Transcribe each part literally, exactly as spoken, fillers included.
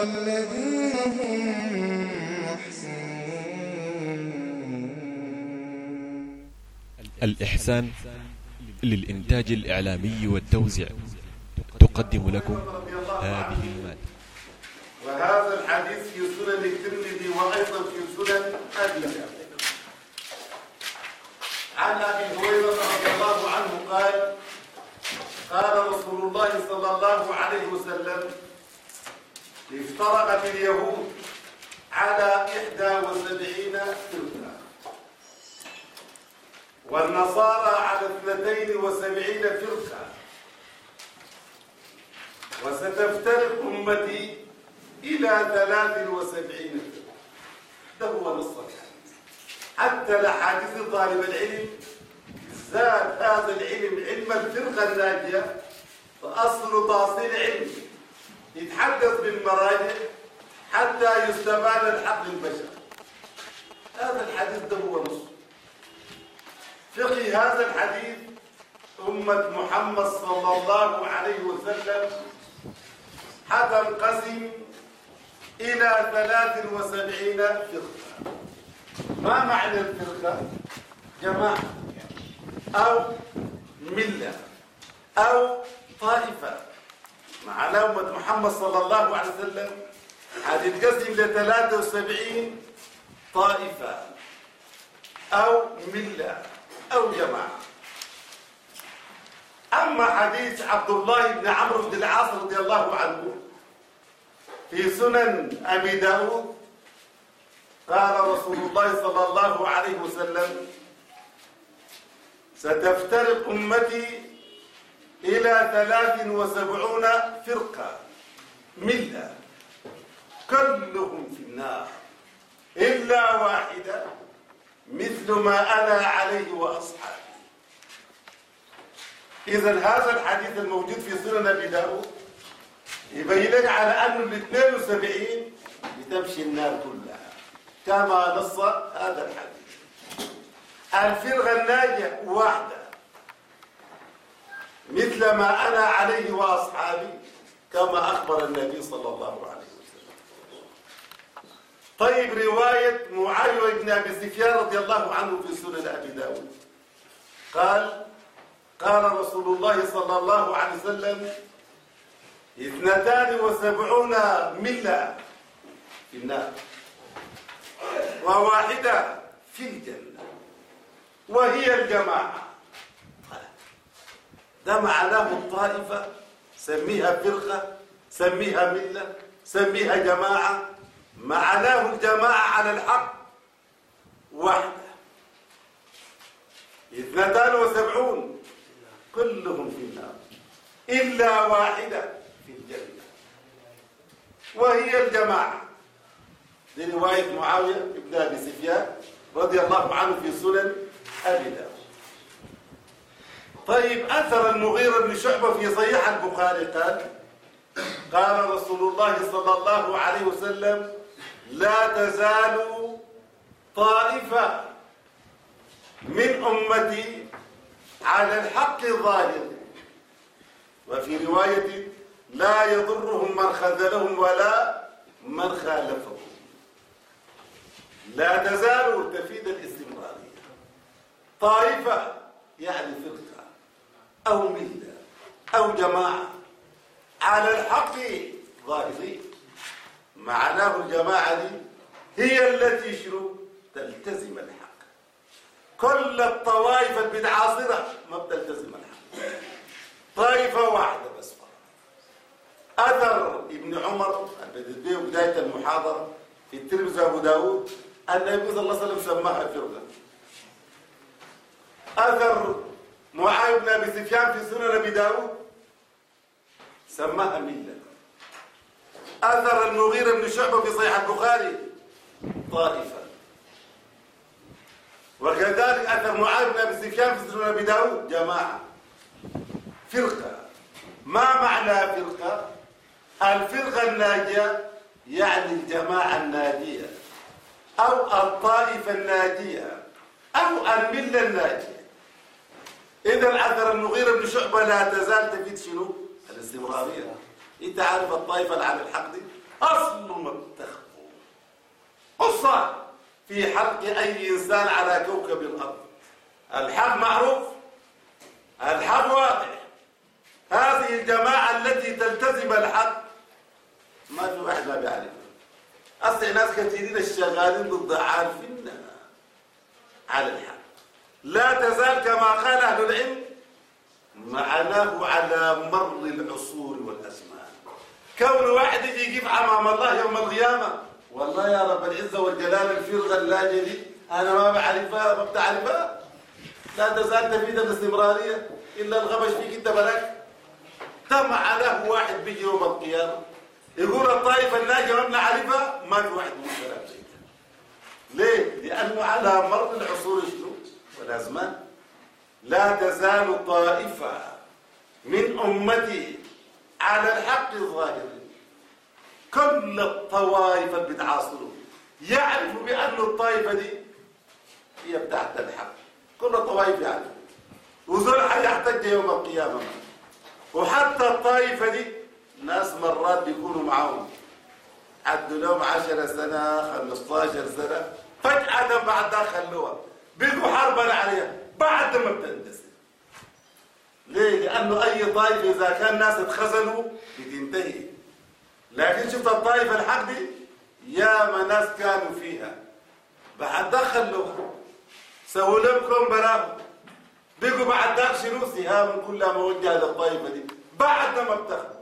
والذين هم محسنون. الإحسان للإنتاج الإعلامي والتوزيع تقدم لكم هذه المادة. وهذا الحديث في سنن الترمذي وأيضا في سنن أبي داود. عن أبي هريرة رضي الله عنه قال: قال رسول الله صلى الله عليه وسلم: افترقت اليهود على إحدى وسبعين فرقة، والنصارى على اثنتين وسبعين فرقة، وستفترق أمتي إلى ثلاث وسبعين فرقة. ده هو نص الحديث. حتى لحديث طالب العلم زاد هذا العلم علم الفرقة الناجية، فأصل تأصيل علم يتحدث بالمراجع حتى يستبان الحق للبشر. هذا الحديث ده هو نص فقه هذا الحديث. أمة محمد صلى الله عليه وسلم حتنقسم إلى ثلاث وسبعين فرقة. ما معنى الفرقة؟ جماعة أو ملة أو طائفة. معنى أمة محمد صلى الله عليه وسلم حتنقسم إلى ثلاث وسبعين طائفة أو ملة أو جماعة. أما حديث عبد الله بن عمرو بن العاص رضي الله عنه في سنن أبي داود قال رسول الله صلى الله عليه وسلم: ستفترق أمتي إلى ثلاث وسبعون فرقة ملة كلهم في النار إلا واحدة مثل ما أنا عليه وأصحابي. إذن هذا الحديث الموجود في سنن أبي داود يبين لك على أنه الاثنين وسبعين بتمشي النار كلها كما نص هذا الحديث. الفرقة الناجية واحدة مثل ما أنا عليه وأصحابي كما أخبر النبي صلى الله عليه وسلم. طيب، رواية معاوية بن أبي سفيان رضي الله عنه في سنن أبي داود قال: قال رسول الله صلى الله عليه وسلم: اثنتان وسبعون ملة في النار وواحدة في الجنة وهي الجماعة. ده معناه الطائفة، سميها فرقة، سميها ملة، سميها جماعة. معناه الجماعة على الحق واحدة. اثنتان وسبعون كلهم في النار إلا واحدة في الجنة وهي الجماعة. دي رواية معاوية بن أبي سفيان رضي الله عنه في سنن أبي داود. طيب، أثر المغيرة بن شعبة في صحيح البخاري قال: قال رسول الله صلى الله عليه وسلم: لا تزال طائفة من أمتي على الحق ظاهر، وفي رواية: لا يضرهم من خذلهم ولا من خالفهم. لا تزال تفيد الاستمرارية. طائفة يعني فرقة أو ملة أو جماعة على الحق ظاهرين. معناه الجماعة دي هي التي شنو تلتزم الحق. كل الطوائف البدعاصرة ما بتلتزم الحق، طائفة واحدة بس فقط. أثر ابن عمر الذي بداية المحاضرة في الترمذي وأبو داود النبي صلى الله عليه وسلم سماها فرقة. أثر معاوية بن أبي سفيان في سنن أبي داود سماها ملة. أثر المغيرة بن شعبة في صحيح البخاري طائفة. وكذلك أثر معاوية بن أبي سفيان في سنن أبي داود جماعة، فرقة. ما معنى فرقة؟ الفرقة الناجية يعني الجماعة الناجية أو الطائفة الناجية أو الملة الناجية. إذا أثر المغيرة بن شعبة لا تزال تفيد شنو؟ الاستمرارية. أنت عارف الطائفة اللي على الحق دي أصل ما بتخفوا قصة في حق أي إنسان على كوكب الأرض. الحق معروف، الحق واضح. هذه الجماعة التي تلتزم الحق ما في واحد ما بيعرف. أصل ناس كثيرين الشغالين ضد عارفينها على الحق. لا تزال كما قال أهل العلم معناه على مر العصور والأزمان. كون واحد يجي يقف أمام الله يوم القيامة والله يا رب العزة والجلال الفرقة اللاجئة دي أنا ما بعرفها ما بتعرفها، لا تزال تفيد الاستمرارية إلا الغبش فيك أنت بلك. ده معناه واحد بيجي يوم القيامة يقول الطائفة الناجية ما بنعرفها، ما في واحد من كلام زي ده. ليه؟ لأنه على مر العصور شنو؟ والأزمان لا تزال طائفة من أمتي على الحق الظاهر. كل الطوائف اللي بتعاصروا يعرفوا بأن الطائفة دي هي بتاعت الحق. كل الطوائف يعرفوا وزول حيحتج يوم القيامة. وحتى الطائفة دي ناس مرات بيكونوا معاهم عدوا لهم عشر سنة خمستاشر سنة فجأة بعد ده خلوها بيقوا حربا عليها بعد ما بتندسر. ليه؟ لأنه أي طائفة إذا كان ناس اتخزنوا بتنتهي. لكن شفت الطائفة الحق دي يا ما ناس كانوا فيها بعد ده خلوها سووا لهم كون براهم بيقوا بعد ده شنو سهام كلها موجهة للطائفة دي بعد ما بتخلوا.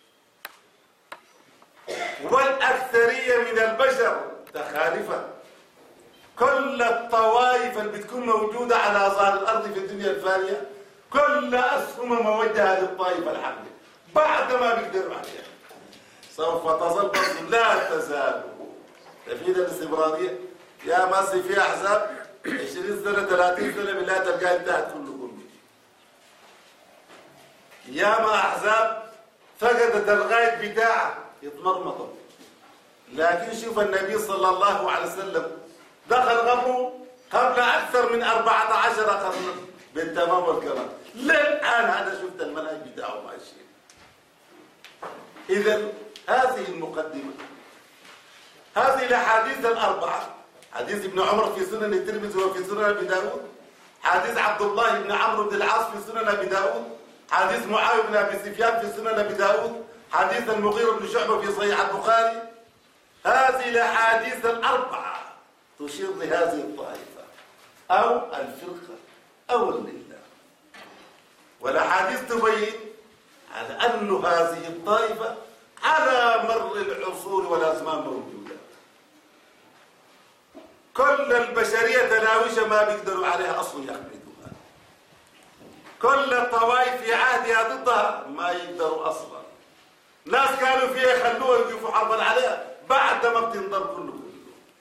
والأكثرية من البشر تخالفة. كل الطوائف اللي بتكون موجودة على ظهر الأرض في الدنيا الفانية كل أسهم موجهة للطائفة الحق بعد ما بيقدروا عليها. سوف تظل برضه لا تزال تفيد الاستمرارية. يا مصر فيها أحزاب عشرين سنة ثلاثين سنة بالله تلقاها انتهت كله كله. يا ما أحزاب فقدت الغاية بتاعها يتمرمطوا. لكن شوف النبي صلى الله عليه وسلم دخل قبره قبل أكثر من أربعة عشر قرنا بالتمام والكمال. للآن أنا شفت المنهج بتاعه ماشي. إذن هذه المقدمة، هذه الأحاديث الأربعة، حديث ابن عمر في سنن الترمذي وفي سنن أبي داود، حديث عبد الله بن عمرو بن العاص في سنن أبي داود، حديث معاوية بن أبي سفيان في سنن أبي داود، حديث المغيرة بن شعبة في صحيح البخاري. هذه الأحاديث الأربعة تشير لهذه الطائفة أو الفرقة أو الملة. والأحاديث تبين على أن هذه الطائفة على مر العصور والأزمان موجودة. كل البشرية تناوشة ما بيقدروا عليها أصلا يخمدوها. كل الطوائف في عهدها ضدها ما يقدروا أصلا. ناس كانوا فيها يخلوها يوقفوا حربا عليها بعد ما بتنضر كله كله.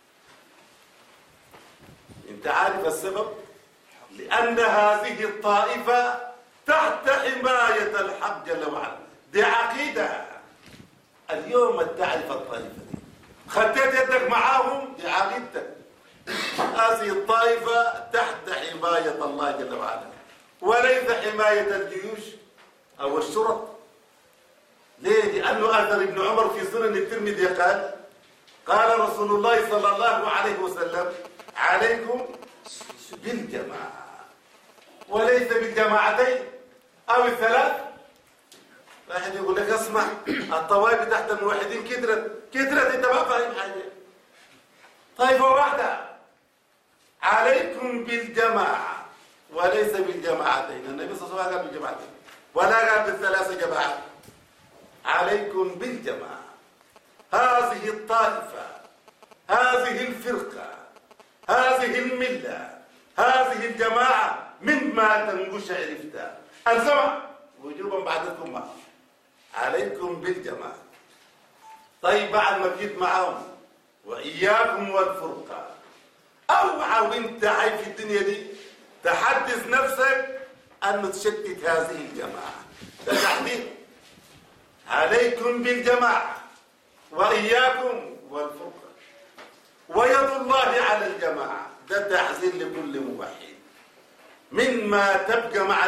انت عارف السبب؟ لأن هذه الطائفة تحت حماية الحق جل وعلا. دي عقيدة. اليوم تعرف الطائفة دي خدت يدك معاهم دي عقيدتك. هذه الطائفة تحت حماية الله جل وعلا وليس حماية الجيوش أو الشرط. ليه؟ لأنه أثر ابن عمر في سنن الترمذي قال قال رسول الله صلى الله عليه وسلم عليكم بالجماعة وليس بالجماعتين أو الثلاث. واحد يقول لك اسمع الطوائف تحت الموحدين كثرت كثرت انت ما فاهم حاجة. طائفة واحدة عليكم بالجماعة وليس بالجماعتين. النبي صلى الله عليه وسلم قال بالجماعتين ولا قال بالثلاثة جماعات. عليكم بالجماعة. هذه الطائفة هذه الفرقة هذه الملة هذه الجماعة مما تنقش عرفتها السمع وجوبا بعد ثم عليكم بالجماعة. طيب بعد ما جيت معهم وإياكم والفرقة اوعى وانت عايش في الدنيا دي تحدث نفسك أن تشتت هذه الجماعة. ده تحديث عليكم بالجماعة وإياكم والفرقة ويد الله على الجماعة. ده تحذير لكل موحد مما تبقى مع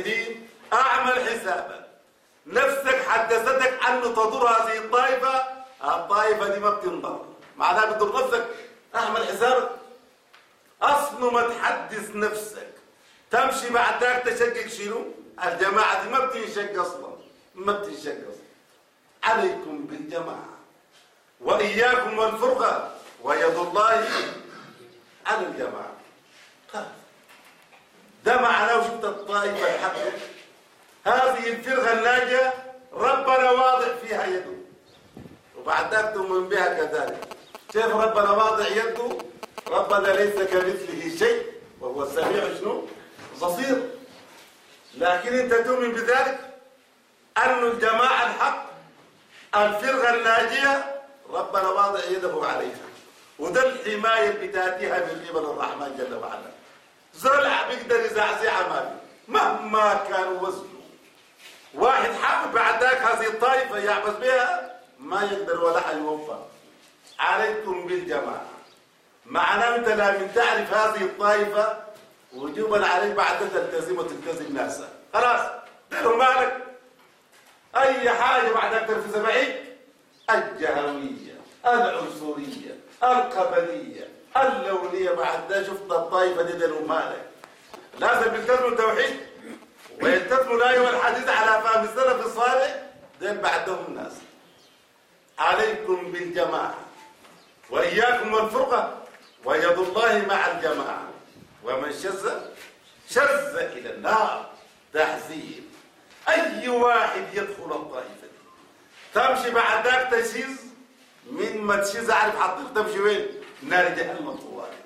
الموحدين. أعمل حسابك نفسك حدثتك أن تضر هذه الطائفة الطائفة دي ما بتنضر، معناها بتضر نفسك، اعمل حسابك. أصله ما تحدث نفسك تمشي بعد ذاك تشكك شنو؟ الجماعة دي ما بتنشق أصلا، ما بتنشق أصلا. عليكم بالجماعة وإياكم والفرقة ويد الله على الجماعة. ده معناه شفت الطائفة الحق، هذه الفرقة الناجية ربنا واضع فيها يده، وبعد ذلك تؤمن بها كذلك. شايف ربنا واضع يده، ربنا ليس كمثله شيء وهو السميع شنو؟ بصير. لكن انت تؤمن بذلك أن الجماعة الحق الفرقة الناجية ربنا واضع يده عليها، وده الحماية اللي بتاتيها من قبل الرحمن جل وعلا. زرع بيقدر يزعزعها ما بي. مهما كان وزنه، واحد حاول بعد ذاك هذه الطائفة يعبث بها ما يقدر ولا حيوفى. عليكم بالجماعة، معناه انت لازم تعرف هذه الطائفة وجوبا عليك بعد تلتزم وتلتزم ناسها. خلاص ديروا مالك اي حاجة بعد اكثر في سبعين، الجهوية، العنصرية، القبلية، اللونية، بعد ده شفت الطائفة دي ديروا مالك. لازم يلتزموا التوحيد ويلتزموا الآية والحديث على فهم السلف الصالح، دين بعدهم الناس. عليكم بالجماعة وإياكم والفرقة ويد الله مع الجماعة، ومن شذ شذ إلى النار. تحذير أي واحد يدخل الطائفة دي تمشي بعد ذاك تشيز، من ما تشيز أعرف حطيك تمشي وين؟ نار جهنم طوالي.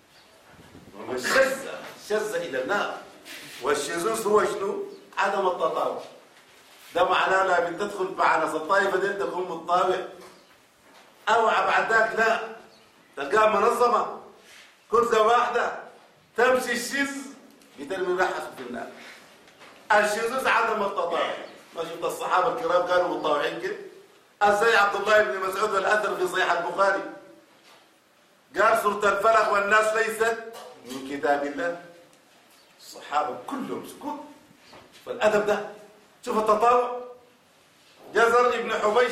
ومن شذ شذ إلى النار. والشذوذ هو شنو؟ عدم التطاوع. ده معناه لا بتدخل مع ناس الطائفة دي تكون متطاوع، أو بعد ذاك لا تلقاها منظمة كرسة واحدة تمشي الشذ بترمي رحك في النار. الشذوذ عدم التطاوع. ما شفت الصحابة الكرام كانوا متطاوعين كده؟ ازاي عبد الله بن مسعود والأثر في صحيح البخاري قال سورة الفلق والناس ليست من كتاب الله. الصحابة كلهم سكوت. فالأدب ده شوف التطاوع. جزر ابن حبيش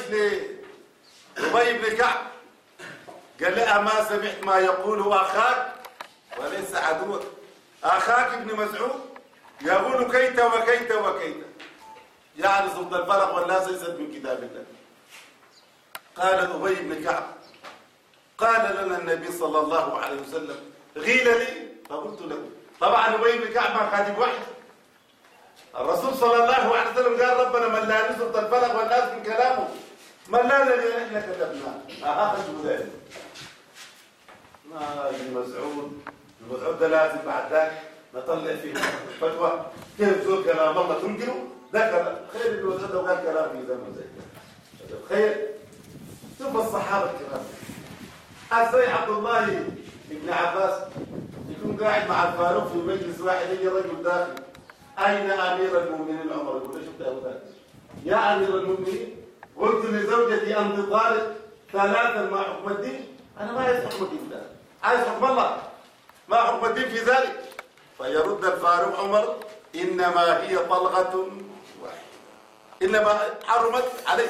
لأبي بن كعب قال لي أما سمعت ما يقوله أخاك وليس عدوك. أخاك ابن مسعود يقول كيت وكيت وكيت، يعني سورة الفلق والناس ليست من كتاب الله. قال أبي بن كعب قال لنا النبي صلى الله عليه وسلم غيل لي فقلت له. طبعا أبي بن كعب ما كاتب واحد. الرسول صلى الله عليه وسلم قال ربنا من لا سورة الفلق والناس من كلامه من لا الذي احنا كتبناه. أخذوا ذلك ما ابن مسعود المسعود ده لازم بعد ذاك نطلع فيه فتوى كيف زول كلام الله تنكره. ده كلام خير ابن مسعود لو قال كلام في زمن زي كده خير. شوف الصحابة الكرام ازاي عبد الله بن عباس يكون قاعد مع الفاروق في مجلس واحد، يجي رجل داخل أين أمير المؤمنين عمر؟ يقول له شفت أبو بكر يا أمير المؤمنين قلت لزوجتي أنت طالق ثلاثا ما حكم الدين؟ أنا ما عايز حكم الدين ده، عايز حكم الله. ما حكم الدين في ذلك؟ فيرد الفاروق عمر إنما هي طلقة واحدة، إنما حرمت عليك.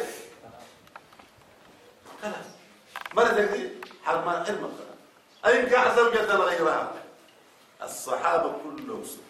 خلاص مرة دي حرمان حرمت خلاص. أينكح زوجة غيرها. الصحابة كلهم سكتوا.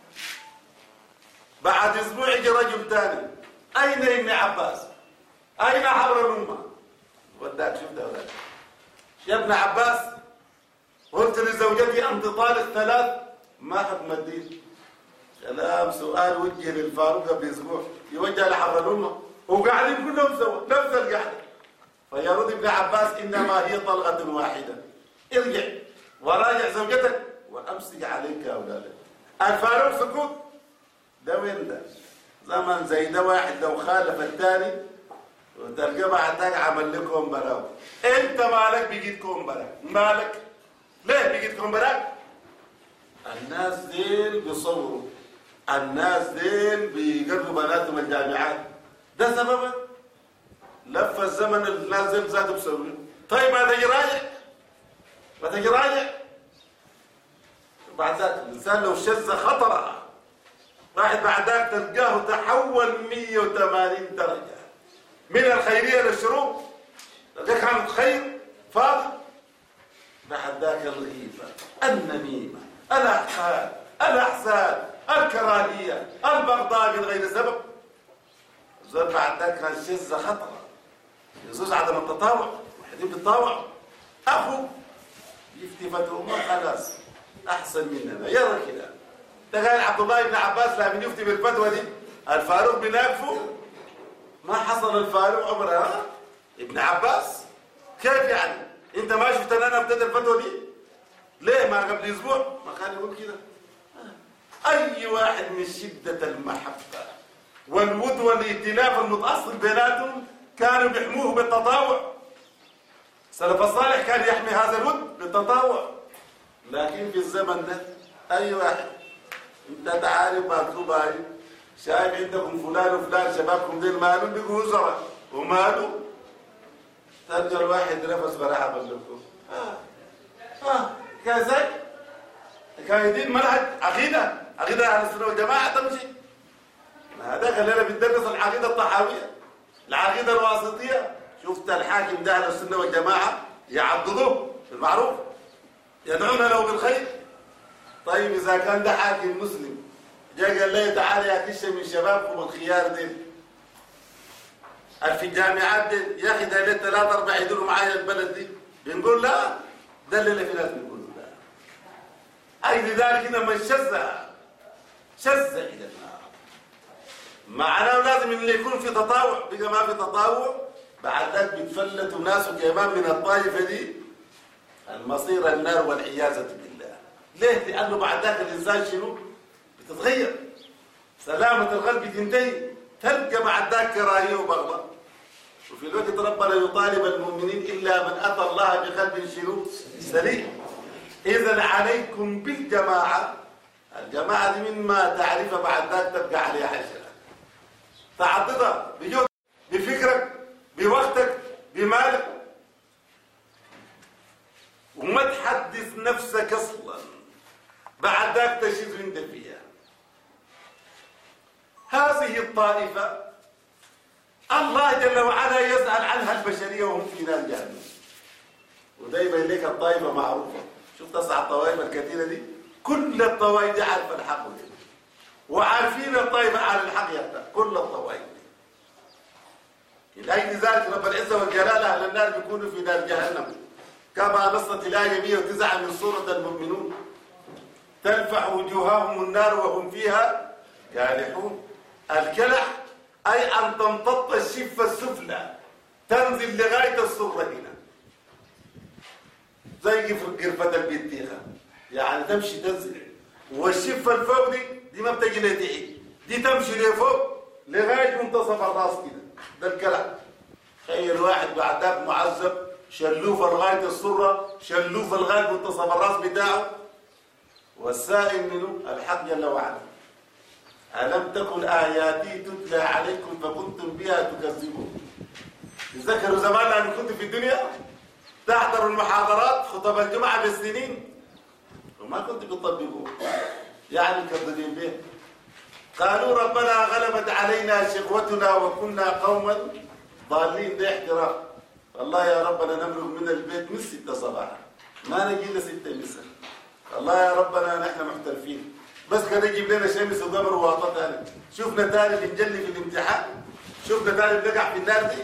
بعد اسبوع يجي رجل ثاني اين ابن عباس؟ اين حبر الامه؟ وداك شوف ده وداك يا ابن عباس قلت لزوجتي انت طالق ثلاث ما حكم الدين؟ كلام سؤال وجه للفاروق قبل اسبوع يوجه لحبر الامه وقاعدين كلهم سوا نفس القعده. فيرد ابن عباس انما هي طلقه واحده، ارجع وراجع زوجتك وامسك عليك اولادك. الفاروق سكوت. ده وين ده؟ زمن زي ده واحد لو خالف الثاني وتلقى بعد ذاك عمل لكم براو. انت مالك بيجيتكم براك؟ مالك؟ ليه بيجيتكم براك؟ الناس ديل بيصوروا، الناس ديل بيقربوا بناتهم الجامعات. ده سببه؟ لف الزمن الناس ديل زادوا بيسووا. طيب ما تجي راجع؟ ما تجي راجع؟ بعد ذاك الانسان لو شذ خطره واحد بعد ذاك تلقاه تحول مية وثمانين درجة من الخيرية للشرور. تلقاك عم تخير فاضي. بعد ذاك الغيبة، النميمة، الأحقاد، الأحساد، الكراهية، البغضاء من غير سبب. الزول بعد ذاك كان شزة خطرة يزوج عدم التطاوع، وحدين بالطاوع أخو يفتي فتوى ما خلاص أحسن مننا يرى كده. تخيل عبد الله بن عباس لما يفتي بالفتوى دي الفاروق بناقفه، ما حصل الفاروق عمره ابن عباس. كيف يعني؟ انت ما شفت ان انا ابتدى الفتوى دي؟ ليه ما قبل اسبوع؟ ما كان يقول كده. اي واحد من شدة المحبة والود والائتلاف المتأصل بيناتهم كانوا بيحموه بالتطاوع. السلف الصالح كان يحمي هذا الود بالتطاوع. لكن في الزمن ده اي واحد انت تعارف بعضكم باي شايف عندكم فلان وفلان شبابكم دين مالو بيقوا وزراء ومالو تلقى الواحد نفس براحه بلكم. اه اه كان زي كان يدين منهج عقيده عقيده اهل السنه والجماعه تمشي. هذا خلينا بندرس العقيده الطحاويه العقيده الواسطيه. شفت الحاكم ده اهل السنه والجماعه يعضدوه بالمعروف يدعون له بالخير. طيب اذا كان ده حاكم مسلم جاء قال لي تعالى يا كشه من شبابكم الخيار دي في الجامعات دي يا اخي ده ليه ثلاثة أربعة يدوروا معايا البلد دي، بنقول لا. ده اللي في ناس بيقولوا لا. أي لذلك هنا من شذ شذ إلى النار. معناه لازم إن يكون في تطاوع. بقى ما في تطاوع بعد ذلك بيتفلتوا ناس كمان من الطائفة دي المصير النار والعياذة بالله. ليه؟ لأنه بعد ذلك الإنسان شنو؟ بتتغير. سلامة القلب تنتهي. تلقى بعد ذاك كراهيه وبغضاء. وفي الوقت ربنا يطالب المؤمنين الا من اتى الله بقلب شنو؟ سليم. اذا عليكم بالجماعه. الجماعه دي مما تعرفها بعد ذاك تبقى عليها حشره. تعضدها بجهدك بفكرك بوقتك بمالك. وما تحدث نفسك اصلا بعد ذاك تشذ انت فيها. هذه الطائفة الله جل وعلا يزعل عنها البشرية وهم في نار جهنم. وده يبين لك الطائفة معروفة. شوف تسع الطوائف الكثيرة دي كل الطوائف دي عارفة الحق دي. وعارفين الطائفة على الحق يبدأ كل الطوائف دي. لأجل ذلك رب العزة والجلال أهل النار بيكونوا في نار جهنم كما نصت الآية مئة وتسعة من سورة المؤمنون. تلفح وجوههم النار وهم فيها كالحون. الكلح أي أن تمتط الشفة السفلى تنزل لغاية السرة هنا زي قرفة البطيخة يعني تمشي تنزل. والشفة الفوق دي دي ما بتجي لتحت دي تمشي لفوق لغاية منتصف الراس كده. ده الكلح. تخيل واحد بعد ذاك معذب شلوفه لغاية السرة شلوفه لغاية منتصف الراس بتاعه. والسائل منه الحق جل وعلا. ألم تكن آياتي تتلى عليكم فكنتم بها تكذبون. تذكروا زمان لما كنت في الدنيا تحضروا المحاضرات خطب الجمعة بالسنين وما كنت بتطبقوه يعني مكذبين به. قالوا ربنا غلبت علينا شقوتنا وكنا قوما ضالين. ده احتراف. والله يا ربنا نمرق من البيت من ستة صباحا ما نجي إلا ستة مساء. الله يا ربنا نحن محترفين بس كده يجيب لنا شمس وقمر وواطه ثاني. شفنا ثاني بنجلي في الامتحان. شفنا ثاني بنقع في النار دي.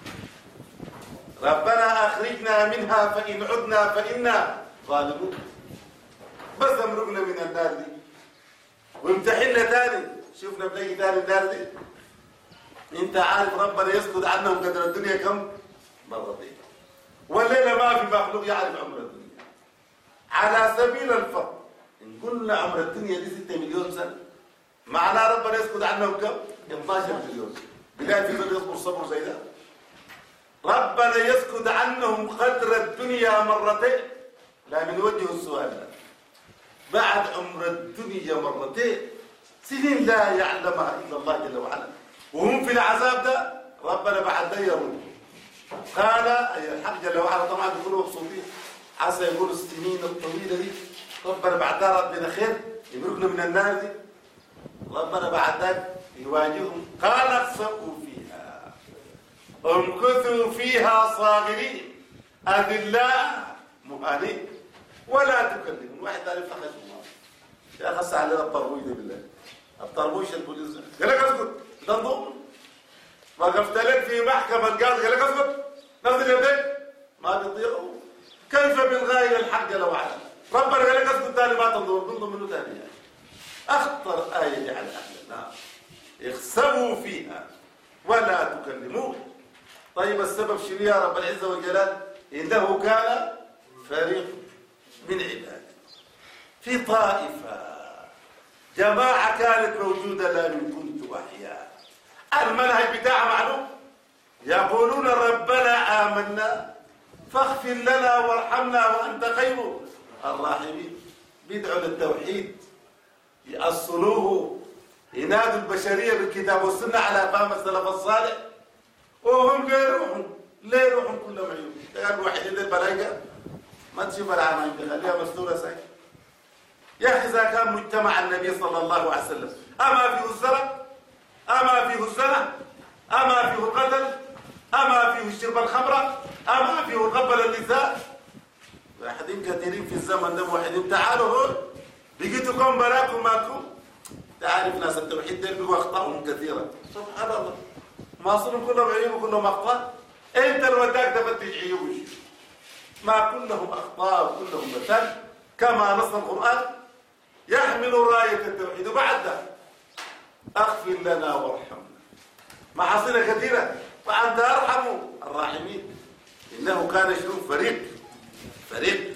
ربنا اخرجنا منها فان عدنا فانا ظالمون. بس امرقنا من النار دي وامتحنا ثاني. شفنا بنلاقي ثاني النار دي. انت عارف ربنا يسكت عنهم قدر الدنيا كم مرتين. والليله ما في مخلوق يعرف عمر الدنيا على سبيل الفرض. إن قلنا عمر الدنيا دي ستة مليون سنة معناه ربنا يسكت عنهم كم؟ اثناشر مليون. بلاد في ظل يصبر صبر زي ده. ربنا يسكت عنهم قدر الدنيا مرتين. لا من وجه السؤال ده. بعد عمر الدنيا مرتين سنين لا يعلمها إلا الله جل وعلا وهم في العذاب ده. ربنا بعد ده يرد. قال أي الحق جل وعلا طبعا بيكونوا مبسوطين. عسى يقولوا السنين الطويلة دي ربنا بعد ذلك ربنا خير يمرقنا من النار دي. ربنا بعد ذلك يواجههم قال اخسئوا فيها امكثوا فيها صاغرين أذلاء مهانين ولا تكلمون. واحد قال فخش الله يا خص علينا الطربوش ده بالله، الطربوش البوليس قال لك اسكت ده انظر وقفت لك في محكمة قال قال لك اسكت نزل يديك ما بيطيقوا. كيف بالغاية الحق لو على ربنا قال لك اسكت ثاني ما تنظر تنظر منه ثاني يعني. أخطر آية على أهل النار اخسبوا فيها ولا تكلمون. طيب السبب شنو يا رب العزة والجلال؟ إنه كان فريق من عباده في طائفة جماعة كانت موجودة لا من كنت أحياء. المنهج بتاعها معلوم، يقولون ربنا آمنا فاغفر لنا وارحمنا وأنت خير الراحمين. بيدعوا للتوحيد، يأصلوه، ينادوا البشرية بالكتاب والسنة على فهم السلف الصالح، وهم ليه يروحون ليه يروحون كلهم عيوب. قال واحد يدير الملائكة ما تشوف العامة خليها مستورة ساكت. يا أخي إذا كان مجتمع النبي صلى الله عليه وسلم أما فيه السرقة، أما فيه الزنا، أما فيه القتل، أما فيه شرب الخمرة، أما فيه الغبل النساء. واحدين كثيرين في الزمن ده واحدين تعالوا هون لقيتكم براكم ماكم. تعرف ناس التوحيد ده بيقوا أخطائهم كثيرة سبحان الله، ما صروا كلهم عيوب وكلهم أخطاء. أنت الوداك تفتش عيوب ما كلهم أخطاء وكلهم مثل كما نص القرآن يحمل راية التوحيد. وبعد ده أغفر لنا وارحمنا محاصيل كثيرة وأنت أرحم الراحمين. إنه كان شنو فريق فريق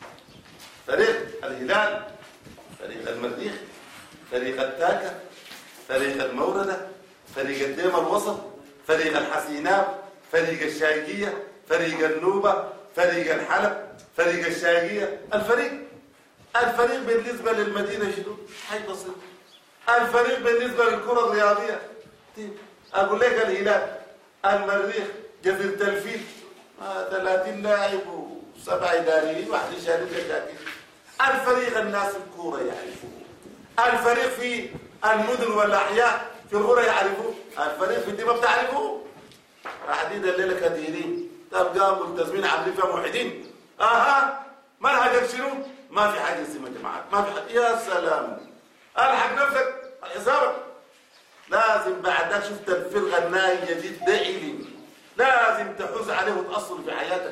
فريق الهلال، فريق المريخ، فريق التاكة، فريق الموردة، فريق الديم الوسط، فريق الحسيناب، فريق الشايقية، فريق النوبة، فريق الحلب، فريق الشايقية. الفريق الفريق بالنسبة للمدينة شنو؟ حي بسيط. الفريق بالنسبة للكرة الرياضية أقول لك الهلال، المريخ، جزيرة الفيل ثلاثين لاعب وسبع إداريين واحد يشارك لكن الفريق الناس الكورة يعرفوه. الفريق في المدن والأحياء في القرى يعرفوه. الفريق في الدماء بتعرفوه. راحدين الليلة كثيرين تبقى ملتزمين عاملين فيها موحدين. اها منهجك شنو؟ ما في حاجة اسمها جماعات، ما في حاجة. يا سلام الحق نفسك حسابك. لازم بعدك شفت الفرقة الناية جدا علم لازم تحوز عليه وتأصل في حياتك.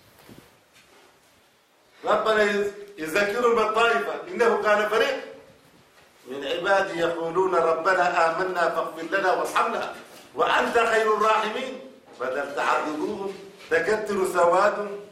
ربنا يذكرهم بالطائفة إنه كان فريق من عبادي يقولون ربنا آمنا فاغفر لنا وارحمنا وأنت خير الراحمين. بدل تعذبوهم تكتروا سواد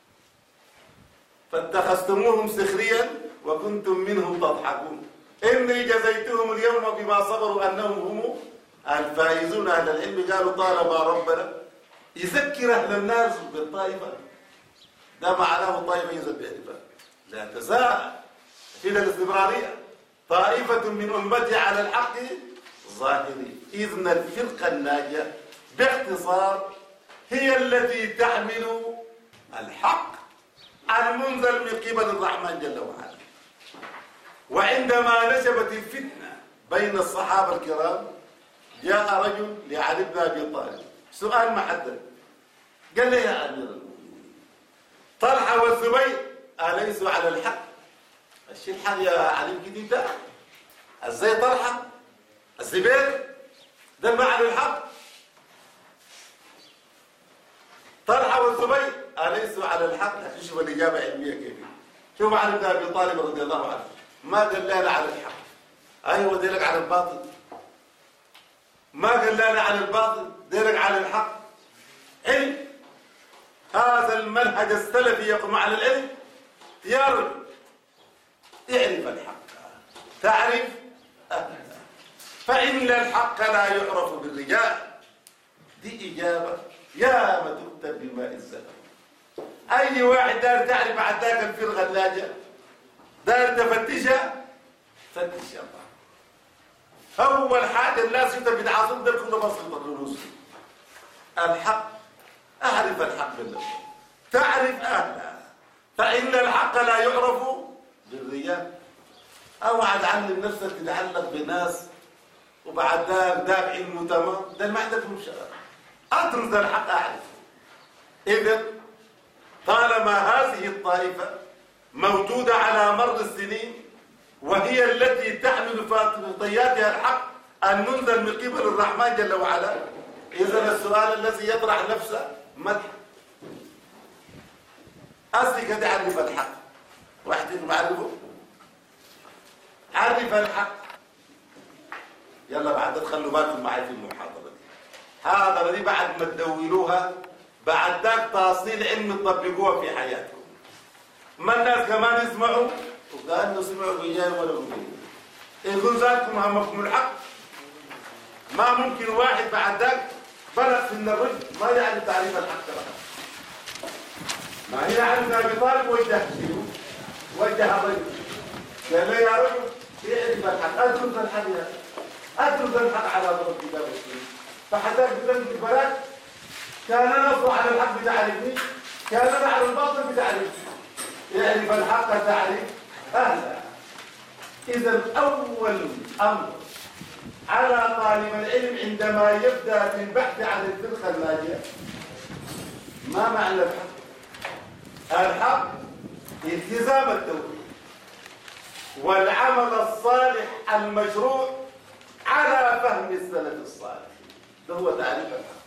فاتخذتموهم سخريا وكنتم منهم تضحكون. إني جزيتهم اليوم بما صبروا أنهم هم الفائزون. أهل العلم قالوا طالما ربنا يذكر أهل النار بالطائفة ده معناه الطائفة يوجد بألفة لا تزال في الاستمرارية طائفة من أمتي على الحق ظاهرين. إذن الفرقة الناجية باختصار هي التي تحمل الحق المنزل من قبل الرحمن جل وعلا. وعندما نشبت الفتنة بين الصحابة الكرام جاء رجل لعلي بن أبي طالب سؤال محدد قال لي يا أمير المؤمنين طلحة والزبير أليسوا على الحق؟ الشيء الحق يا علي الجديد ده ازاي طلحة الزبير ده ما على الحق؟ طلحة والزبير أليسوا على الحق؟ شوف الإجابة علمية كيف. شوف علي بن أبي طالب رضي الله عنه ما قال لنا على الحق، أيوة ديلك على الباطل. ما قال لنا على الباطل ديلك على الحق. علم هذا المنهج السلفي يقوم على العلم. يا رجل اعرف الحق تعرف أهله فإن الحق لا يعرف بالرجال. دي إجابة يا ما تكتب بماء الزمن. أي واحد دار تعرف عداك الفرقة اللاجئة دار تفتشها فتش الله. أول حاجة الناس شفتها بتعاصم ده كله بسيطة الرؤوس. الحق أعرف الحق بالله تعرف أهلها فإن الحق لا يعرف بالرياء. اوعى تعلم نفسك تتعلق بناس وبعد ذاك ذاك علم تمام ده ما عندكم شرف. أدرس الحق أعرف. إذن طالما هذه الطائفة موجودة على مر السنين وهي التي تحمل فاطمياتها الحق أن ننزل من قبل الرحمن جل وعلا، إذن السؤال الذي يطرح نفسه متى أصلي كده عرف الحق. واحد فيكم عرفه؟ عرف الحق. يلا بعد تخلوا بالكم معي في المحاضرة دي. المحاضرة دي بعد ما تدونوها بعد ذاك تأصيل علم تطبقوها في حياتكم. ما الناس كمان يسمعوا وكأنه سمعوا بإياه ولا بإياه. يقول ذاتكم همكم الحق. ما ممكن واحد بعد ذاك بلغ في الرشد ما يعرف تعريف الحق بقى. ما هي عند أبي طالب وجه وجه الرجل قال له يا رجل اعرف الحق، أدرس الحق يا أدرس الحق على ضرب كتاب السنة. فحتى بذنب البلد كان نصر على الحق بتعرفني، كان على الباطل بتعرفني. يعرف الحق تعرف أهلا. إذا أول أمر على طالب العلم عندما يبدأ في البحث عن الفرقة الناجية، ما معنى الحق؟ الحق التزام التوحيد والعمل الصالح المشروع على فهم السلف الصالح. ده هو تعريف الحق.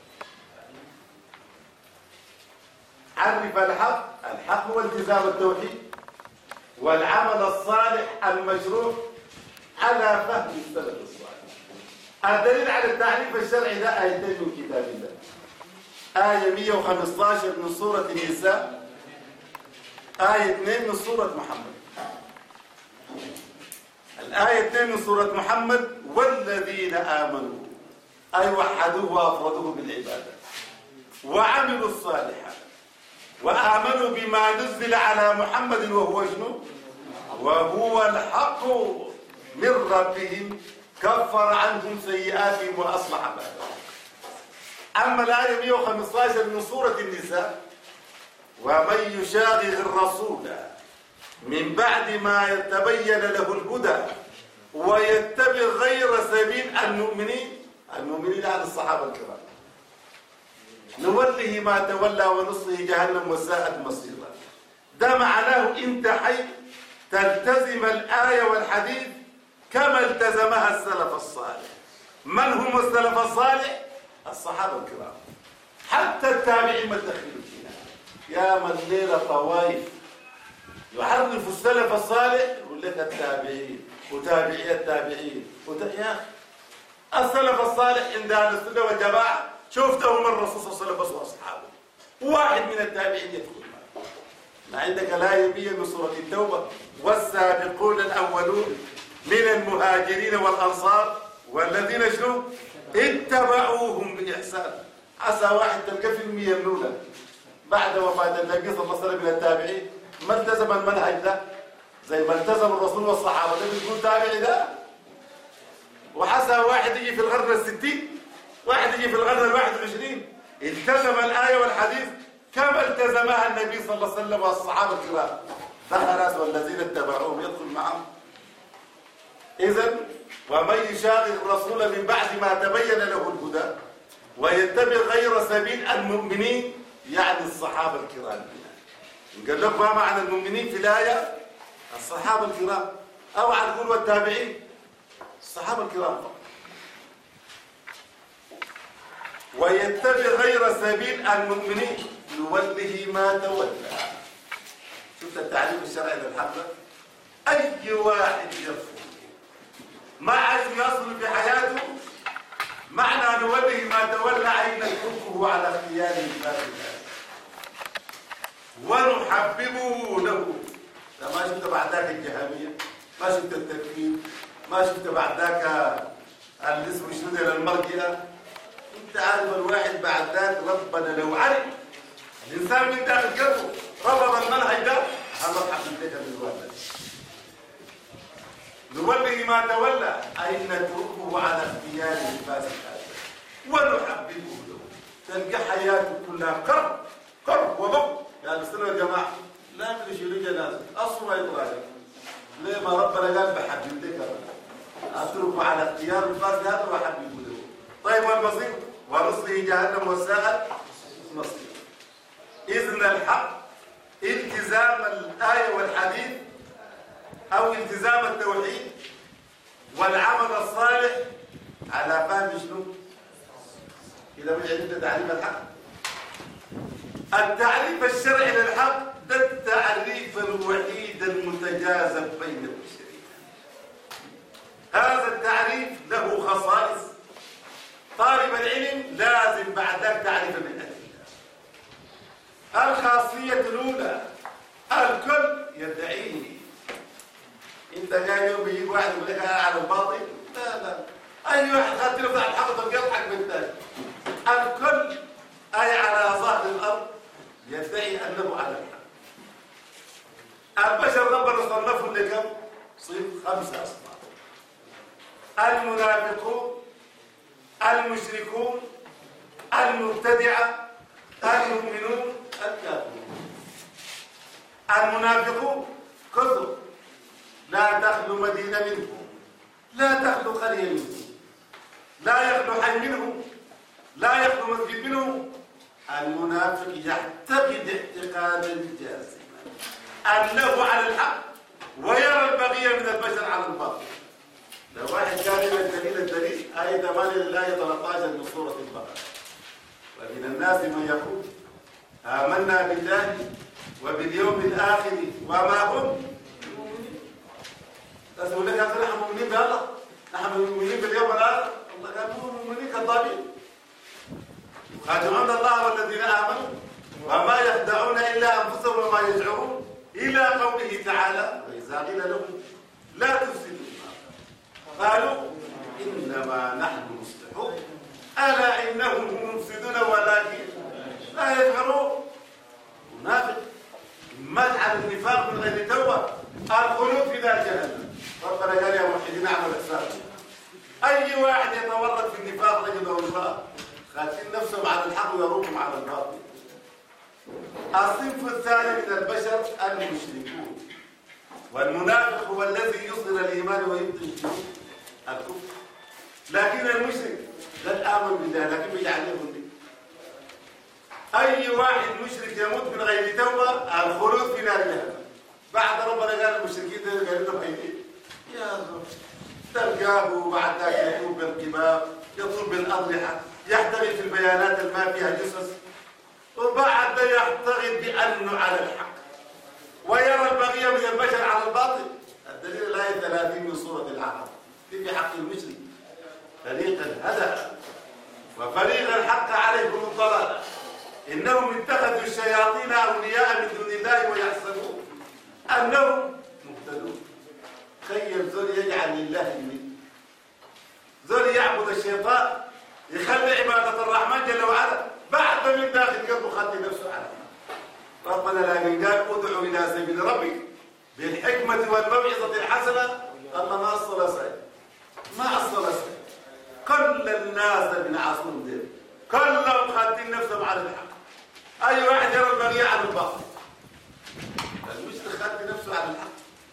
عرف الحق. الحق هو التزام التوحيد والعمل الصالح المشروع على فهم السلف الصالح. الدليل على التعريف الشرعي ده آيتين من كتاب الله. آية مئة وخمسة عشر من سورة النساء، آية اثنين من سورة محمد. الآية اثنين من سورة محمد: والذين آمنوا أي وحدوه وأفردوه بالعبادة وعملوا الصالحات وآمنوا بما نزل على محمد وهو شنو؟ وهو الحق من ربهم كفر عنهم سيئاتهم وأصلح بالهم. أما الآية مئة وخمسة عشر من سورة النساء: ومن يشاغل الرسول من بعد ما يتبين له الهدى ويتبع غير سبيل المؤمنين. المؤمنين عن الصحابة الكرام نوله ما تولى ونصله جهنم وساءت مصيرا. ده معناه انت حي تلتزم الآية والحديث كما التزمها السلف الصالح. من هم السلف الصالح؟ الصحابة الكرام. حتى التابعين ما تدخلوا فينا. يا من ليلة طوائف يحرف السلف الصالح يقول لك التابعين وتابعي التابعين وت... يا أخي السلف الصالح عند أهل السنة والجماعة شفتهم الرسول صلى الله عليه وسلم وأصحابه. واحد من التابعين يدخل معه. ما عندك الآية مئة من سورة التوبة: والسابقون الأولون من المهاجرين والأنصار والذين شنو؟ اتبعوهم بإحسان. عسى واحد تلقى في المية الأولى بعد وفاة النبي صلى الله عليه وسلم من التابعين ما التزم المنهج ده زي ما التزم الرسول والصحابة. ده بتقول تابعي ده؟ وحسى واحد يجي في القرن الستين، واحد يجي في القرن الواحد والعشرين التزم الآية والحديث كما التزمها النبي صلى الله عليه وسلم والصحابة الكرام. ده خلاص والذين اتبعوهم يدخل معهم. إذن ومن يشاغل الرسول من بعد ما تبين له الهدى ويتبع غير سبيل المؤمنين يعني الصحابة الكرام. قال لك ما معنى المؤمنين في الآية؟ الصحابة الكرام. اوعى تقول والتابعين، الصحابة الكرام فقط. ويتبع غير سبيل المؤمنين نوله ما تولى. شفت التعليم الشرعي للحمد؟ أي واحد يرفض ما عايز يصل في حياته معنى نوله ما تولى أي نتركه على اختياره الفاسد ونحببه له. ما شفت بعد ذاك الجهمية، ما شفت التكفير، ما شفت بعد ذاك اللي اسمه شنو للمرجئة. انت عارف الواحد بعد ذاك ربنا لو عرف الانسان من داخل قلبه رفض المنهج ده الله يحبب لك بالولد. نوله ما تولى اي نتركه على اختياره الفاسد ونحببه له. تلقى حياته كلها قرب قرب وضب. يا مسلمين يا جماعه لا تشيلوا جنازه اصلا ما يتغير. ليه ما ربنا قال بحبب لك اتركه على اختيار الفاسد هذا وحببه له. طيب والمصير ونصله جهنم وساءت مصيرا. إذن الحق التزام الآية والحديث أو التزام التوحيد والعمل الصالح على فهم شنو؟ إذا من عندنا تعريف الحق. التعريف الشرعي للحق ده التعريف الوحيد المتجاذب بين المشركين. هذا التعريف له خصائص طالب العلم لازم بعد ذلك تعريف من أدلة. الخاصية الأولى الكل يدعيه. أنت قايل يوم يجي واحد يقول لك على الباطل، لا لا أي واحد خدت له على الحق تلقى يضحك بالتالي. الكل أي على ظهر الأرض يدعي أنه على الحق. البشر ربنا صنفهم لكم؟ صنف خمسة أصناف: المنافقون، المشركون، المبتدعة، المؤمنون، الكافرون. المنافقون كثر، لا تخلو مدينة منهم، لا تخلو قرية منهم، لا يخلو حي منهم، لا يخلو مسجد منهم. المنافق يعتقد اعتقادا جازما أنه على الحق ويرى البقية من البشر على الباطل. لو واحد قال لنا الدليل الدليل آية ثمانية للآية ثلاثة عشر من سورة البقرة: ومن الناس من يقول آمنا بالله وباليوم الآخر وما هم تقول لك هذول نحن مؤمنين بالله، نحن مؤمنين باليوم الآخر. الله قال مؤمنين كذابين يخادعون الله والذين آمنوا وما يخدعون إلا أنفسهم وما يشعرون، إلى قوله تعالى: وإذا قيل لهم لا تفسدوا قالوا إنما نحن مصلحون ألا إنهم هم مفسدون ولكن لا يشعرون. منافق مدعى النفاق من غير توبة، الخلود في نار جهنم. ربنا قال يا موحدين اعملوا حساب. أي واحد يتورط في النفاق رجل أو امرأة خاتين نفسهم على الحق ويروحهم على الباطل. الصنف الثاني من البشر المشركون، والمنافق هو الذي يظهر الإيمان ويبطن الكفر. لكن المشرك قد آمن بالله لكن بيجعلهم به. أي واحد مشرك يموت من غير توبة الخلود في نار جهنم. بعد ربنا قال المشركين ده قال لهم أيدي يا رب تلقاه بعد ذلك يطوب بالكباب، يطوب بالأضرحة، يحترق في البيانات الما فيها جثث، وبعد يعتقد بأنه على الحق ويرى البقية من البشر على الباطل. الدليل الآية ثلاثين من سورة الأعراف في حق المشرك: فريقا هدى وفريقا حق عليهم الضلالة إنهم اتخذوا الشياطين أولياء من دون الله ويحسبون أنهم مهتدون. تخيل زول يجعل لله الند، زول يعبد الشيطان، يخلي عبادة الرحمن جل وعلا بعد من داخل قلبه خلي نفسه على ربنا. لكن قال ادعوا إلى سبيل ربك بالحكمة والموعظة الحسنة. الله ما أصل سعيد، ما أصل سعيد. كل الناس بنعصون دين، كلهم خاتين نفسهم على الحق. أي واحد يرى البقية على الباطل. المشرك خاتي نفسه على الحق.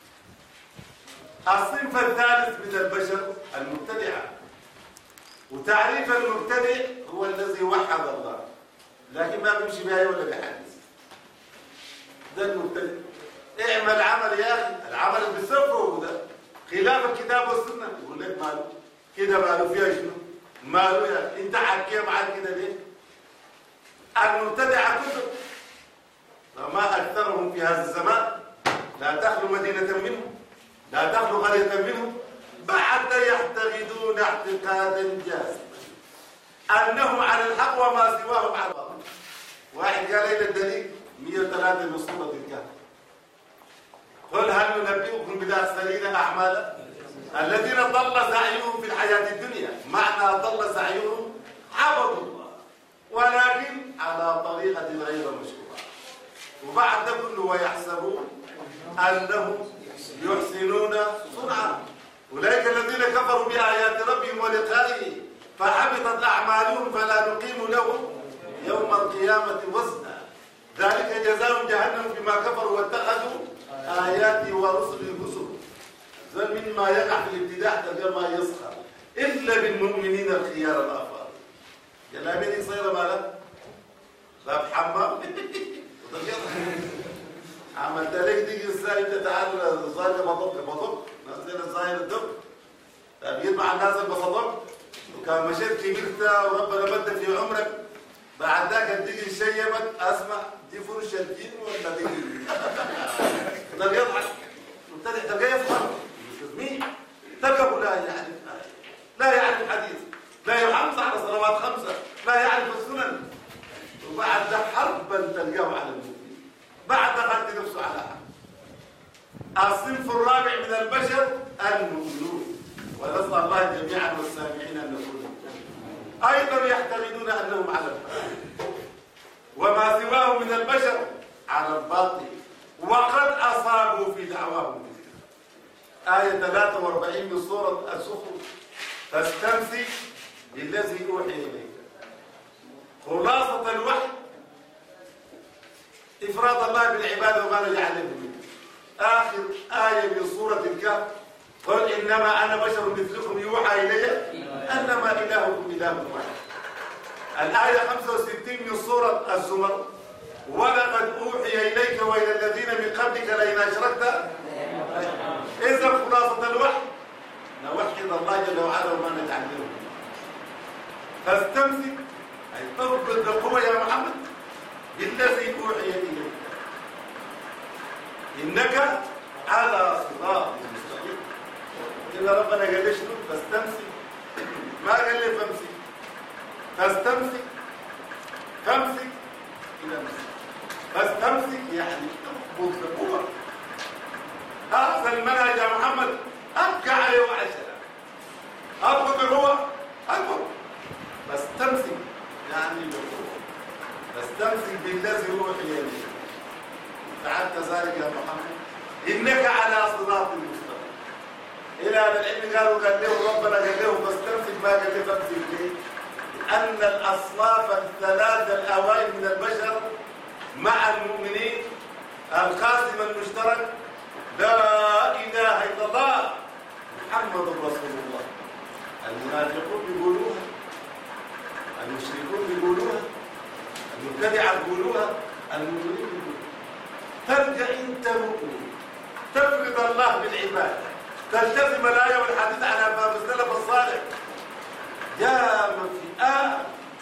الصنف الثالث من البشر المبتدعة، وتعريف المبتدع هو الذي وحد الله لكن ما بيمشي بآية ولا بحديث. ده المبتدع. اعمل عمل يا أخي، العمل اللي بيصرفه ده خلاف الكتاب والسنة. يقول لك ماله كده، ماله فيها شنو؟ ماله يا أخي أنت حكيه معاك كده ليه؟ المبتدعة كتب فما أكثرهم في هذا الزمان. لا تخلو مدينة منهم، لا تخلو قرية منهم، بعد يعتقدون اعتقادا جازما أنهم على الحق وما سواهم على الباطل. واحد قال إلى الدليل مئة وثلاثة من سورة الكهف: قل هل ننبئكم بالأخسرين أعمالا الذين ضل سعيهم في الحياة الدنيا. معنى ضل سعيهم عبدوا الله ولكن على طريقة غير مشروعة. وبعد ده كله ويحسبون أنهم يحسنون صنعا. أولئك الذين كفروا بآيات ربهم ولقائه فحبطت أعمالهم فلا نقيم لهم يوم القيامة وزنا ذلك جزاهم جهنم بما كفروا واتخذوا آياتي ورسلي هزوا. ذل مما يقع في الابتداع تلقى ما يسخر إلا بالمؤمنين الخيار الآفاضل. جلابيه دي صيده مالها باب حمام عملت لك دي ازاي انت تعال الظاهر بضق بضق نزل الظاهر الدق طيب مع الناس بصدق وكان مشيت كبرت وربنا مد في عمرك بعد ذاك تيجي شيبت اسمع دي فرشه الجن ولا دي تلقى يضحك تلقى يفهم مين تلقى لا يعرف لا يعرف حديث لا يحافظ على صلوات خمسه لا يعرف السنن وبعد ده حربا تلقاه على المسلمين بعد دخلت نفسه على حرب الصنف الرابع من البشر المؤمنون ونسال الله جميعا والسامعين ان نكون ايضا يعتقدون انهم على الحق وما سواه من البشر على الباطل وقد اصابوا في دعواهم آية ثلاثة وأربعين من سورة الزخرف فاستمسك بالذي أوحي إليك خلاصة الوحي إفراد الله بالعبادة وما لا يعلمه منه آخر آية من سورة الكهف قل إنما أنا بشر مثلكم يوحى إلي أنما إلهكم إله واحد الآية خمسة وستين من سورة الزمر ولقد أوحي إليك وإلى الذين من قبلك لئن أشركت إذا خلاصة الوحي نوحد الله جل وعلا وما نتعلمه فاستمسك أي تربط بالقوة يا محمد بالذي أوحي إليك إنك على صراط مستقيم إن ربنا قال لي شنو فاستمسك ما قال لي فامسك فاستمسك فامسك إلى مسك فاستمسك يعني تربط بالقوة هذا المنهج يا محمد أبكى عليه وعشرة أبكى بالقوة أكبر فاستمسك يعني بالقوة فاستمسك بالذي أوحي إليك فعلت ذلك يا محمد إنك على صراط مستقيم إلى أن العلم قالوا قال له ربنا قال له فاستمسك ما قال له فامسك ليه؟ أن الأصناف الثلاثة الأوائل من البشر مع المؤمنين القاسم المشترك لا إله إلا الله محمد رسول الله المنافقون بيقولوها المشركون بيقولوها المبتدعة بيقولوها المؤمنين بيقولوها ترجع انت مؤمن تفرض الله بالعباده تلتزم الايه والحديث على ما السلف الصالح جاء فئام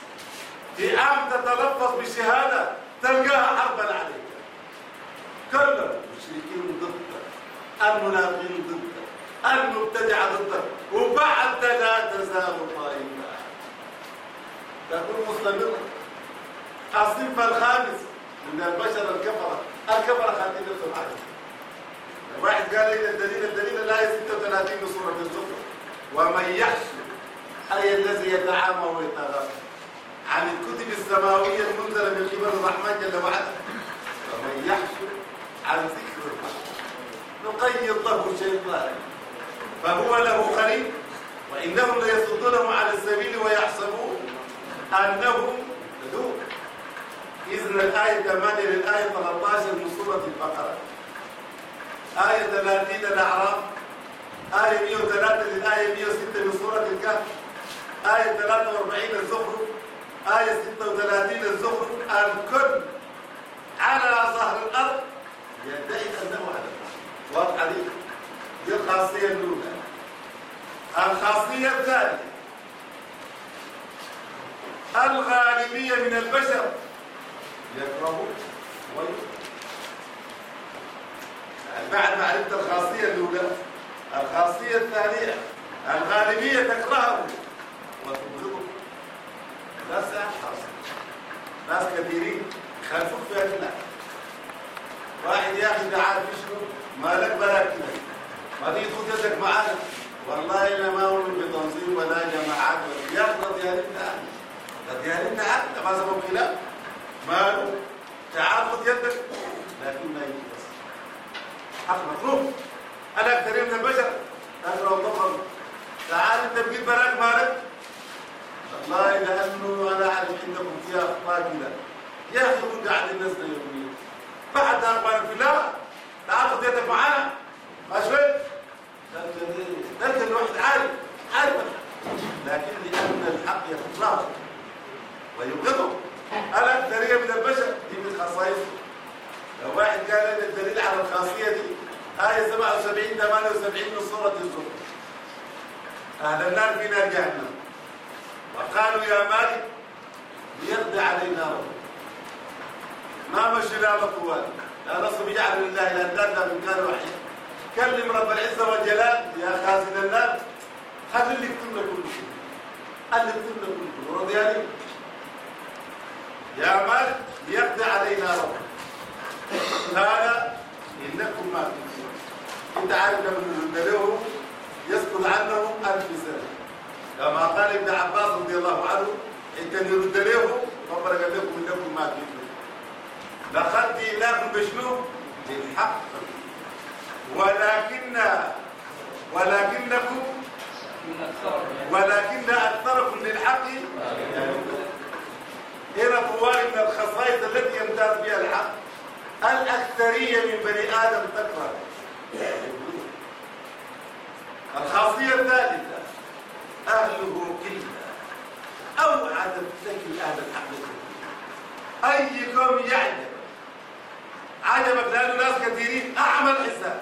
فئام تتلفظ بشهاده تلقاها حربا عليك كلهم المشركين ضدك المنافقين ضدك المبتدعه ضدك وبعد لا تزال طائفه تكون مستمره الصنف الخامس من البشر الكفره الكفره خاتمه السبحانه واحد قال لي الدليل الدليل الايه ستة وثلاثين من سوره الزخرف ومن يحسن اي الذي يتعامى ويتغافل عن الكتب السماويه المنزله من قبل الرحمن جل وعلا ومن يحسن عن ذكر الله نقيض له شيطانا فهو له قريب وانهم ليصدونهم عن السبيل ويحسبون انهم يهتدون إذن الآية ثمانية للآية ثلاثة عشر من سورة البقرة آية ثلاثين الأعراف آية مئة وثلاثة للآية مئة وستة من سورة الكهف آية ثلاثة وأربعين الزخرف آية ستة وثلاثين الزخرف الكل على ظهر الأرض يدعي أنه على الأرض واضح عليك دي الخاصية الأولى الخاصية الثانية الغالبية من البشر يكرهون ويكرهون بعد ما عرفت الخاصية الأولى الخاصية الثانية الغالبية تكرهه وتبغضه ناس حاصل ناس كثيرين خلفوك في أجنة واحد يا أخي تعال في شنو ما لك بلاك كده ما تيجي تاخد يدك معانا والله أنا ما أقول بتنظيم ولا جماعات ولا ياخد ديانتنا ديانتنا عقل ما سبب خلاف ماله تعال خد يدك لكن ما يجي بس حق مطلوب انا اكثر من البشر اقرا وطبعا تعال انت بجيب براك مالك والله لانه انا اعرف عندكم فيها اخطاء كده يا اخي كنت قاعد الناس يوميا بعد اخبار في لا تعال خد يدك معانا ما شوي ذلك الواحد عارف عارف لكن لان الحق يخلص فيبغضهم. الأكثرية من البشر دي من خصائصه. لو واحد قال لنا الدليل على الخاصية دي آية سبعة وسبعين ثمانية وسبعين من سورة الزمر. أهل النار في نار جهنم وقالوا يا مالك ليقضي علينا ربك. ما مشي لا مقوال لا نصب يجعل لله إلى أنداد لا من كان وحيد. كلم رب العزة والجلال يا خازن النار خلي اللي يكتب لك كل شيء. اللي يكتب لك كل شيء رضي عليك. يا مالك ليقضي علينا ربك. قال إنكم ما تكتبون. أنت عارف لما نرد له يسقط عنهم ألف سنة. كما قال ابن عباس رضي الله عنه أنت نرد له ربنا قال لكم إنكم ما تكتبون. لقد جئناكم بشنو؟ بالحق ولكن ولكنكم ولكن أكثركم للحق هنا طوال من الخصائص التي يمتاز بها الحق. الأكثرية من بني آدم تكره. الخاصية الثالثة أهله قلة أو عدم تكل أهل الحق. أي قوم يعجب عجبك لأنه ناس كثيرين أعمل حساب.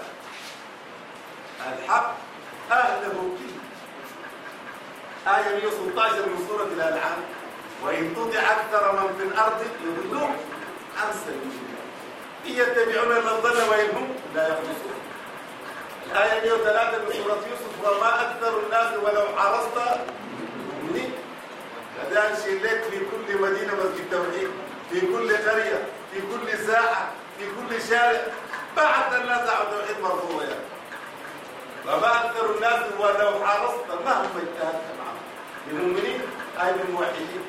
الحق أهله قلة. آية مئة وستة عشر من سورة الأنعام وإن تطع أكثر من في الأرض يضلوك عن سبيل الله إن يتبعون إلا الظن وإن هم لا يخلصون. الآية مئة وثلاثة من سورة يوسف وما أكثر الناس ولو حرصت مؤمنين. كذلك شلت في كل مدينة مسجد توحيد في كل قرية في كل ساحة في كل شارع بعد الناس على توحيد مرفوضة يعني. وما أكثر الناس ولو حرصت مهما اجتهدت معهم المؤمنين أي الموحدين.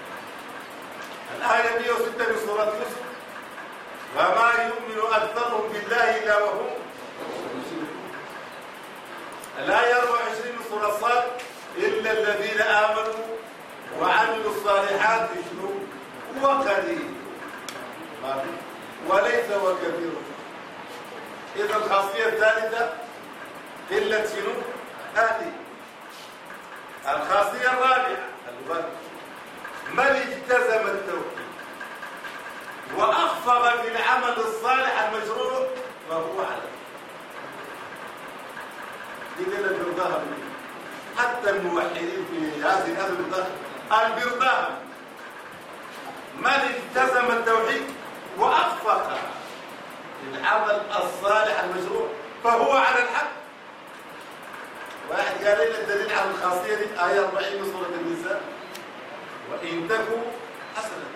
الآية مئة وستة من سورة يوسف وما يؤمن أكثرهم بالله إلا وهم مشركون. الآية أربعة وعشرين من سورة صاد إلا الذين آمنوا وعملوا الصالحات شنو وقليل وليس وكثير. إذا الخاصية الثالثة قلة شنو؟ أهلي. الخاصية الرابعة من التزم التوحيد وأخفض في العمل الصالح المشروع فهو على دي قلة برضاها حتى الموحدين في هذه الأزمة البرضاها. من التزم التوحيد وأخفض في العمل الصالح المشروع فهو على الحق. واحد قال لنا الدليل على الخاصية دي آية أربعين من سورة النساء وإن تكو حسنة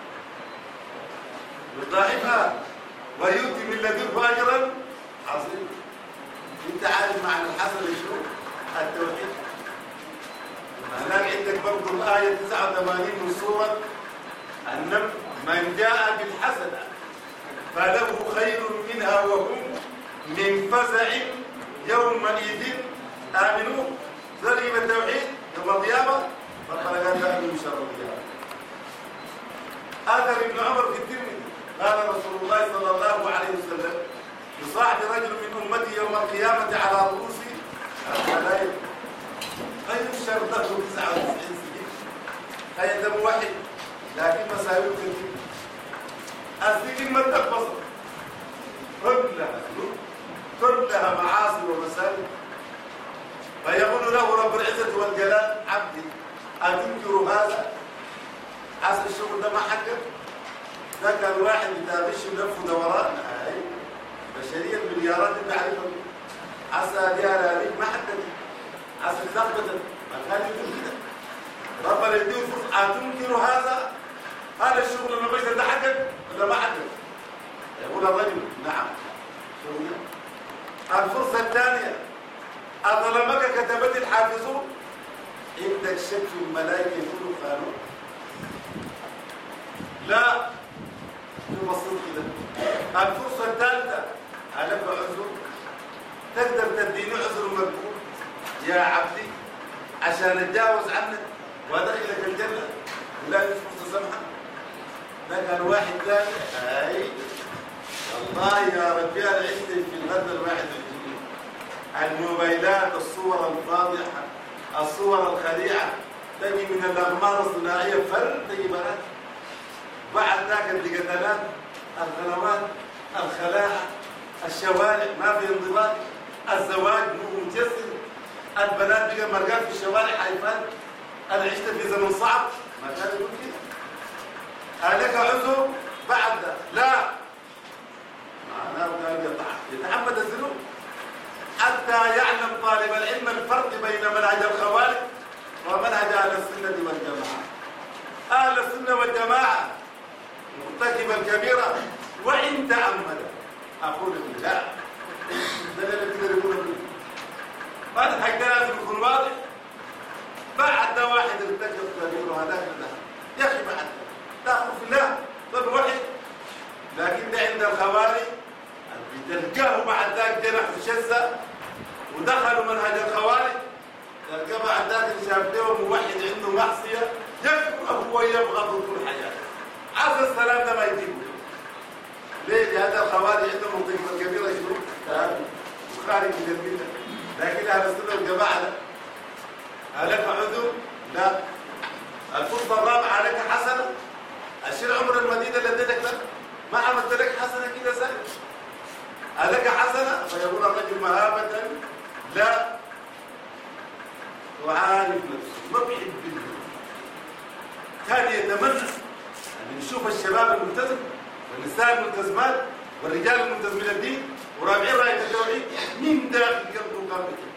يضاعفها ويؤتي من لدنه أجرا عظيما. أنت عارف معنى الحسنة شنو؟ التوحيد. هناك عندك برضه الآية تسعة وثمانين من سورة النمل من جاء بالحسنة فله خير منها وهم من فزع يومئذ آمنون. زرهم التوحيد يوم القيامة فالخلقات لا يؤمنون شر القيامة. آثر ابن عمر في الترمذي قال رسول الله صلى الله عليه وسلم يصاحب رجل من أمتي يوم القيامة على رؤوس الخلائق فينشر له تسعة وتسعين سجن هي دم واحد لكن مساوئ كثير. السجن ما تقبصر كلها كلها معاصي ومساوئ. فيقول له رب العزة والجلال عبدي أتنكر هذا؟ عسى الشغل ده ما حقك؟ ده كان واحد بتابش لف دوران هاي بشرية مليارات انت عارفها. عسى دي عليك ما حقك عسى تثبتك ما كان يقول كده. ربنا يديه فرصة أتنكر هذا؟ هذا الشغل اللي بيصير ده حقك ولا ما حقك؟ يقول الرجل نعم. الفرصة الثانية أظلمك كتبت الحافظون عندك شك في الملائكة يقولوا قالوا لا تبصر كده. الفرصة الثالثة ألك عذر تقدر تديني عذر مقبول يا عبدي عشان اتجاوز عنك وادخلك الجنة ولا في فرصة سمحة. ده كان واحد ثاني أي والله يا رجال عندي في الغد الواحد الموبايلات الصور الفاضحة الصور الخليعة تجي من الأقمار الصناعية فر تجي بنات بعد ذاك القتالات، الغلوات، الخلاعة، الشوارع ما في انضباط، الزواج مو مجسد، البنات بقى مرقات في الشوارع حيفان. أنا عشت في زمن صعب ما كان يقول كده. أهلك عذر بعد ذا لا معناه قال يطع يتعمد الذنوب حتى يعلم طالب العلم الفرق بين منهج الخوارج ومنهج أهل السنة والجماعة. أهل السنة والجماعة مرتكب الكبيرة وإن تعمد أقول لا ده اللي بيقدر يقول منهج ده لازم يكون واضح. بعد ده واحد ارتكب كبيرة هذاك يا أخي بعد تأخذ في الله طب واحد. لكن ده عند الخوارج تلقاه بعد ذاك جنح في شزة ودخلوا منهج الخوارج. تلقاه بعد ذاك شافته موحد عنده معصية يكره ويبغض طول حياته. عسى السلام ده ما يجيبه. ليه؟ هذا الخوارج عندهم منطقة كبيرة شنو؟ خارج من الملة. لكن أهل السنة والجماعة لا. ألك عذر؟ لا. الفرصة الرابعة عليك حسنة. الشيء عمر المدينة اللي اديتك لك ما عملت لك حسنة كده سهل. ألك حسنة؟ فيقول الرجل مهابة لا وعارف نفسه ما بيحب بالله. كان يتمنى أن نشوف الشباب الملتزم والنساء الملتزمات والرجال الملتزمين الدين ورابعين راية التوحيد من داخل قلبه قام بكده.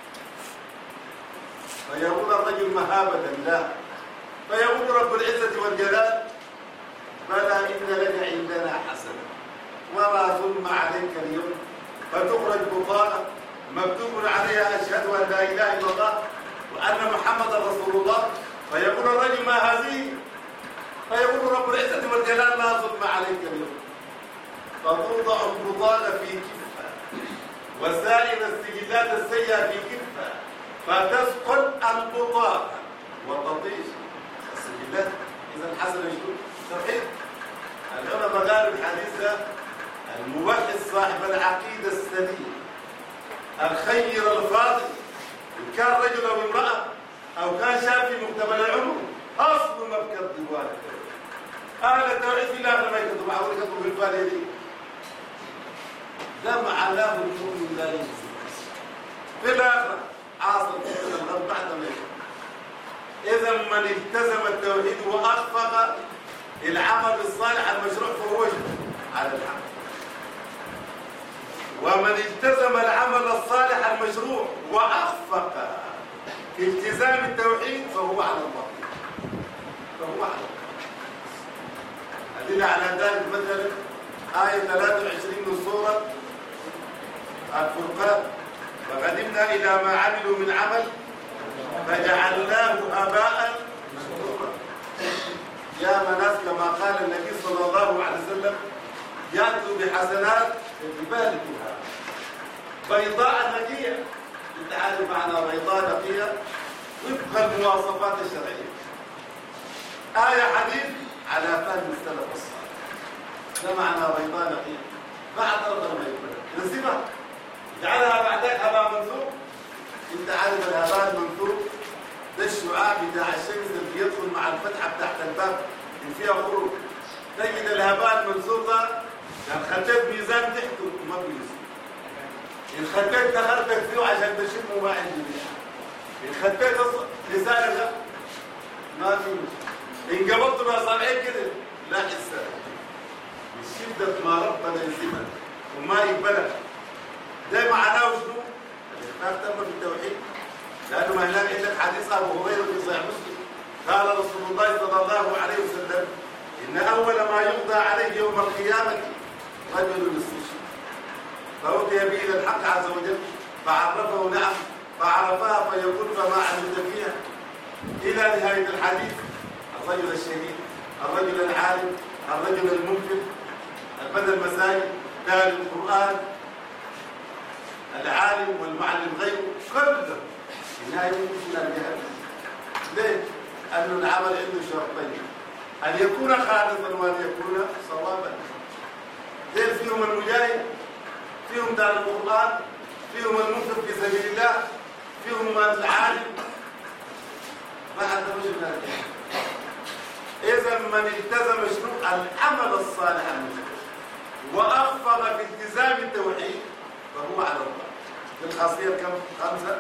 فيقول الرجل مهابة لا. فيقول رب العزة والجلال بلى إن لك عندنا حسنة وما ظلم عليك اليوم فتخرج بطاقة مكتوب عليها أشهد أن لا إله إلا الله وأن محمد رسول الله. فيقول الرجل ما هذه؟ فيقول رب العزة والجلال لا ظلم عليك اليوم. فتوضع البطاقة في كفة وسائر السجلات السيئة في كفة فتسقط البطاقة وتطيش السجلات. إذا حسن يشوف توحيد. العلماء قالوا الحديث ده الموحد صاحب العقيدة السليمة الخير الفاضل إن كان رجل أو امرأة أو كان شاب في مقتبل العمر أصل ما بكذبوا على التوحيد. أهل التوحيد في الآخرة ما يكذبوا معقول يكذبوا في الفاتحة دي. ده معناه المؤمن لا ينسى في الآخرة عاصر في الغرب بعد ما يكذب. إذا من التزم التوحيد وأخفق العمل الصالح المشروع فهو على الحق. ومن التزم العمل الصالح المشروع وأخفق في التزام التوحيد فهو على الله. فهو على الله. أدل على ذلك مثلا آية ثلاثة وعشرين من سورة الفرقان وقدمنا إلى ما عملوا من عمل فجعلناه هباء منثورا. يا مناس كما قال النبي صلى الله عليه وسلم يأتوا بحسنات ببالكها بيضاء نقية. انت عارف معنى بيضاء نقية وفق المواصفات الشرعية. آية حديث على فهم السلف الصالح. ده معنى بيضاء نقية بعد أرض ما يقبل نسيبها جعلها بعدك هباء منثور. انت عارف الهباء المنثور ده الشعاع بتاع الشمس اللي يدخل مع الفتحة بتاعت الباب اللي فيها خروج. تجد الهباء المنثور ده لو خدت ميزان تحته ما بيوصل. إن خدت دخلتك فيه عشان تشمه ما عندي مشكلة. إن خدت لسانك ما في مشكلة. إن قبضت بأصابعك كده لا حساب. من شدة ما ربنا يلزمك وما يقبلك. ده معناه شنو؟ الإخلاق تم في التوحيد. لأنه ما هناك عندك حديث أبو هريرة في صحيح مسلم قال رسول الله صلى الله عليه وسلم إن أول ما يقضى عليه يوم القيامة رجل مستشرق فأوتي به إلى الحق عز وجل فعرفه نعم فعرفها فيقول فما عملت فيها إلى نهاية الحديث. الرجل الشهيد، الرجل العالم، الرجل المنفق، البدل المساجد، تالي القرآن، العالم والمعلم غيره كله في النهاية يمكن أن يهدف. ليه؟ أن العمل عنده شرطين أن يكون خالصا وأن يكون صوابا. دير فيهم المجاهد، فيهم دار القرآن، فيهم المنفق في سبيل الله، فيهم العالم. ما حد مش من هذا. إذا من التزم شنو العمل الصالح المشروع وأخفق في التزام التوحيد فهو على الله. الخاصية كم؟ خمسة؟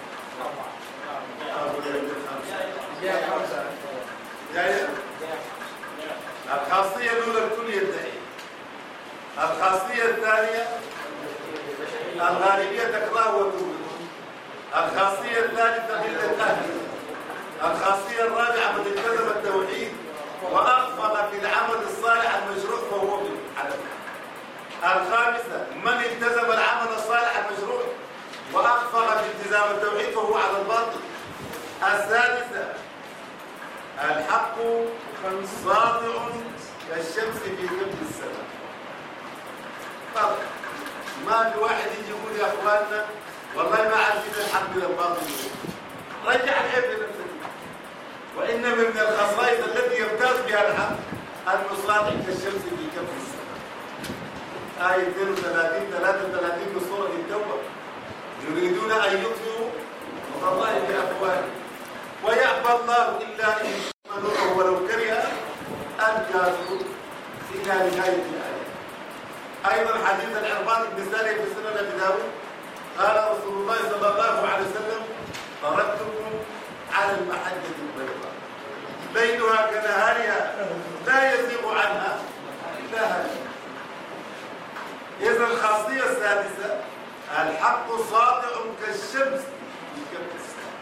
جاية؟ الخاصية الأولى الكل يدعي. الخاصية الثانية الغالبية تكره وتوبه. الخاصية الثالثة قلة الأهل. الخاصية الرابعة من التزم التوحيد وأخفق في العمل الصالح المشروع فهو على الخامسة من التزم العمل الصالح المشروع وأخفق في التزام التوحيد فهو على الباطل. السادسة الحق ساطع كالشمس في كبد السماء. طبعا ما في واحد يجي يقول يا اخواننا والله ما عارفين الحق من الباطل. رجع العيب لنفسك. وإنما من الخصائص التي يمتاز بها الحق أنه ساطع كالشمس في كبد السماء. آية اثنين وثلاثين ثلاثة وثلاثين من سورة التوبة. يريدون أن يطفئوا نور الله بأفواههم ويأبى الله إلا أن يتم نوره ولو كره الكافرون إلى نهاية الآية. أيضا حديث العرباض بن سارية في سنن أبي داود قال رسول الله صلى الله عليه وسلم تركتكم على المحجة البيضاء ليلها كنهارها لا يزيغ عنها إلا هالك. إذا الخاصية السادسة الحق ساطع كالشمس في كبد السماء.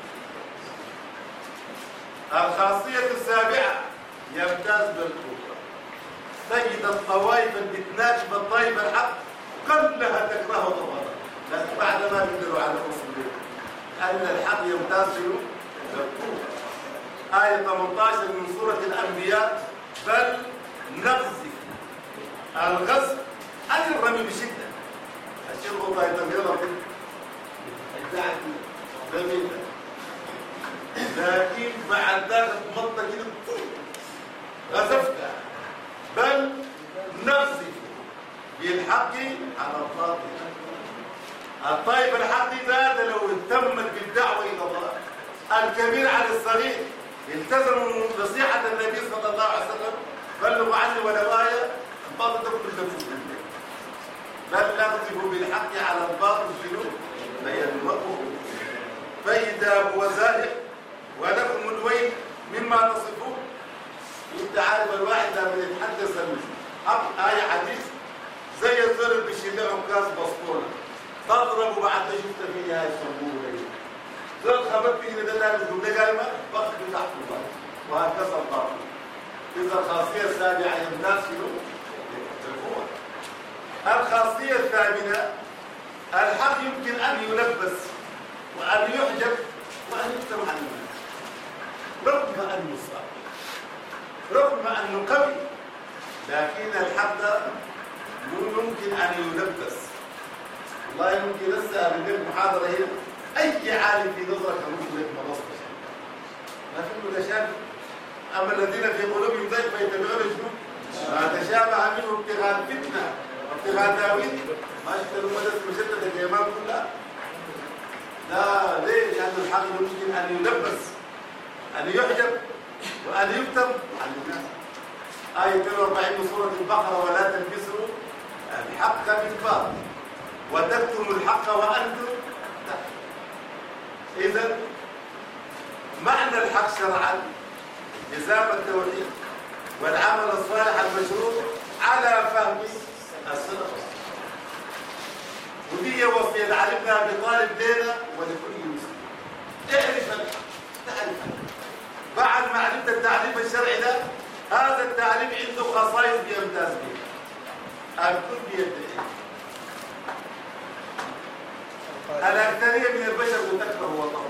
الخاصية السابعة يمتاز بالقوة. تجد الطوائف اللي بتناجم الطائفة الحق كلها تكرهه طبعا، لكن بعد ما يقدروا على أصول أن الحق يمتاز بالقوة. آية ثمانية عشر من سورة الأنبياء بل نقذف. الغزف أي الرمي بشدة. الشيخ الله يتغير الدعك جميلة لكن بعد ذلك مطة كده غزفت. بل نقذف بالحق على الباطل. الطائفة الحق ذات لو اهتمت بالدعوة إلى الله الكبير على الصغير التزموا نصيحة النبي صلى الله عليه وسلم بلغوا عني ولو آية الباطل تكون تفوز. بل نقذف بالحق على الباطل شنو؟ فيدمغه فإذا هو زاهق ولكم الويل مما تصفون. انت عارف الواحد لما يتحدث الحق آية حديث زي الضرب بشيل عكاز بسطونة تضرب بعد شفت فيها الصنبور ذل خبرت فيه ده لابس جملة قائمة بخ تحت الباطل وهكذا الباطل. إذا الخاصية السابعة يمتاز شنو؟ القوة. الخاصية الثامنة الحق يمكن أن يلبس وأن يحجب وأن يكتم عن الناس رغم أنه صعب رغم أنه قوي، لكن الحق يمكن أن يلبس. والله يمكن لسه بنجيب محاضرة هنا أي عالم في نظرك ممكن لك مبسط لكنه تشابه. أما الذين في قلوبهم زيغ فيتبعون شنو؟ ما تشابه منه ابتغاء الفتنة ابتغاء تاويل. ما اشتروا مدرسة مشددة الإمام كلها. لا ليه؟ لأن الحق يمكن أن يلبس أن يحجب وأن يكتم عن الناس. آية اثنين وأربعين من سورة البقرة ولا تلبسوا الحق بالباطل وتكتموا الحق وأنتم تعلمون. إذا معنى الحق شرعا التزام التوحيد والعمل الصالح المشروع على فهم السلف. ودي وصية علمنا بطالب دينا ولكل مسلم. اعرف الحق تعرف الحق. بعد ما علمت التعليم الشرعي ده هذا التعليم عنده خصائص بيمتاز بها. الكل بيدعي. الأكثرية من البشر بتكره والله.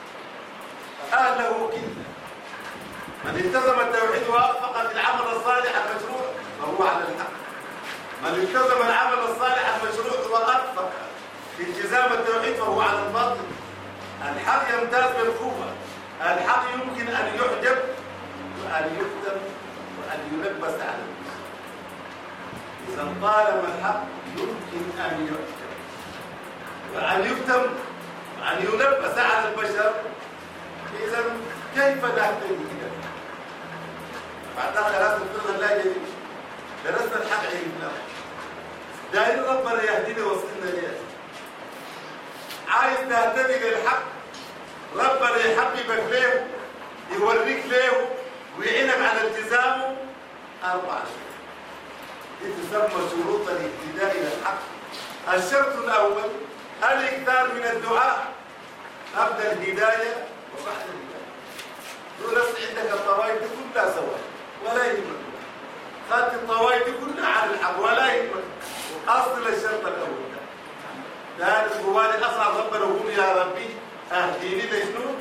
أهله كده. من التزم التوحيد وأخفق في العمل الصالح المشروع فهو على الحق. من التزم العمل الصالح المشروع وأخفق في التزام التوحيد فهو على الباطل. الحق يمتاز بالقوة. الحق يمكن أن يحجب وأن يكتم وأن يلبس على الناس. إذا طالما الحق يمكن أن يحجب وأن يكتم وأن يلبس على البشر إذا كيف نهتدي إلى بعدها خلاص الفرقة لا جديد درسنا الحق عرفناه داير ربنا يهدينا وصلنا ليه عايز تهتدي للحق ربنا يحببك ليه يوريك ليه ويعينك على التزامه أربع شروط دي تسمى شروط الاهتداء إلى الحق. الشرط الأول الإكثار من الدعاء قبل الهداية وبعد الهداية. دول عندك الطوائف كلها سواء ولا يهمك خدت الطوائف كلها على الحق ولا يهمك. أصل الشرط الأول ده القوانين أصعب ربنا وقول يا ربي أهديني لشنو؟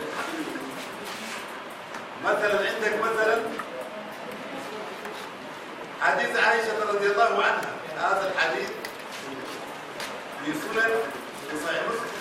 مثلا عندك مثلا حديث عائشة رضي الله عنها هذا الحديث في سنن في صحيح مسلم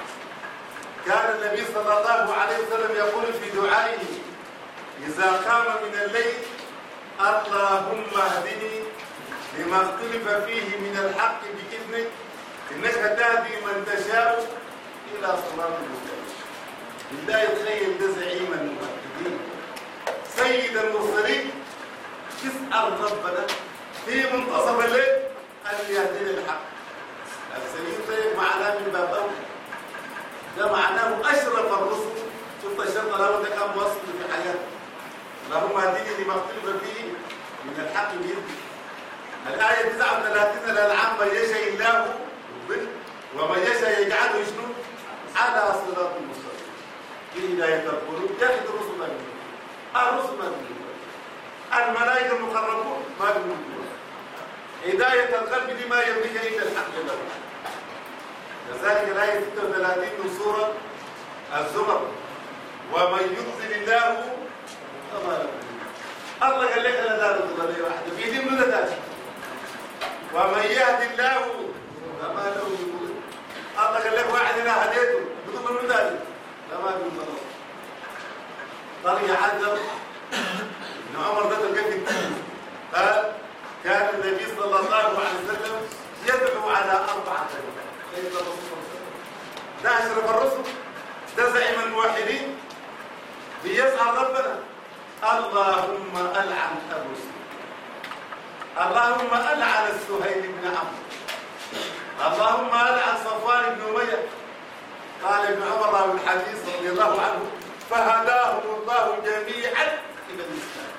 كان النبي صلى الله عليه وسلم يقول في دعائه إذا قام من الليل اللهم اهدني لما اختلف فيه من الحق بإذنك إنك تهدي من تشاء إلى صراط المستقيم. لا يتخيل ده زعيم الموحدين سيد المرسلين تسأل ربنا في منتصف الليل أن يهدينا الحق. السيد طيب معناه من باب أول ده معناه أشرف الرسل. شفت الشرط له ده كم وصف في حياته اللهم اهدني لما اختلف فيه من الحق بإذنك. الآية تسعة وثلاثين الأنعام من يشاء الله ومن يشاء يجعله يشنو على صراط المستقيم بهداية القلوب. ياخذ الرسل ما يقولون الرسل ما يقولون الملائكة المقربون ما يقولون هداية القلب دي ما يملك إلا الحق له. كذلك الآية ستة وثلاثين من سورة الزمر ومن يضلل الله فما له. الله قال لك أنا لا أضل لي واحد في دين ولا ذات ومن يهد الله فما له من مضل. الله قال لك واحد أنا هديته بضل من ذلك لا ما في مضل. قال يعذب ابن عمر ده الكفي قال كان النبي صلى الله عليه وسلم يدعو على أربعة كلمات. ده أشرف الرسل ده زعيم الموحدين بيسعى ربنا اللهم ألعن أبو سفيان اللهم ألعن السهيل بن عمرو اللهم ألعن صفوان بن أمية. قال ابن عمر راوي الحديث رضي الله عنه فهداهم الله جميعا إلى الإسلام.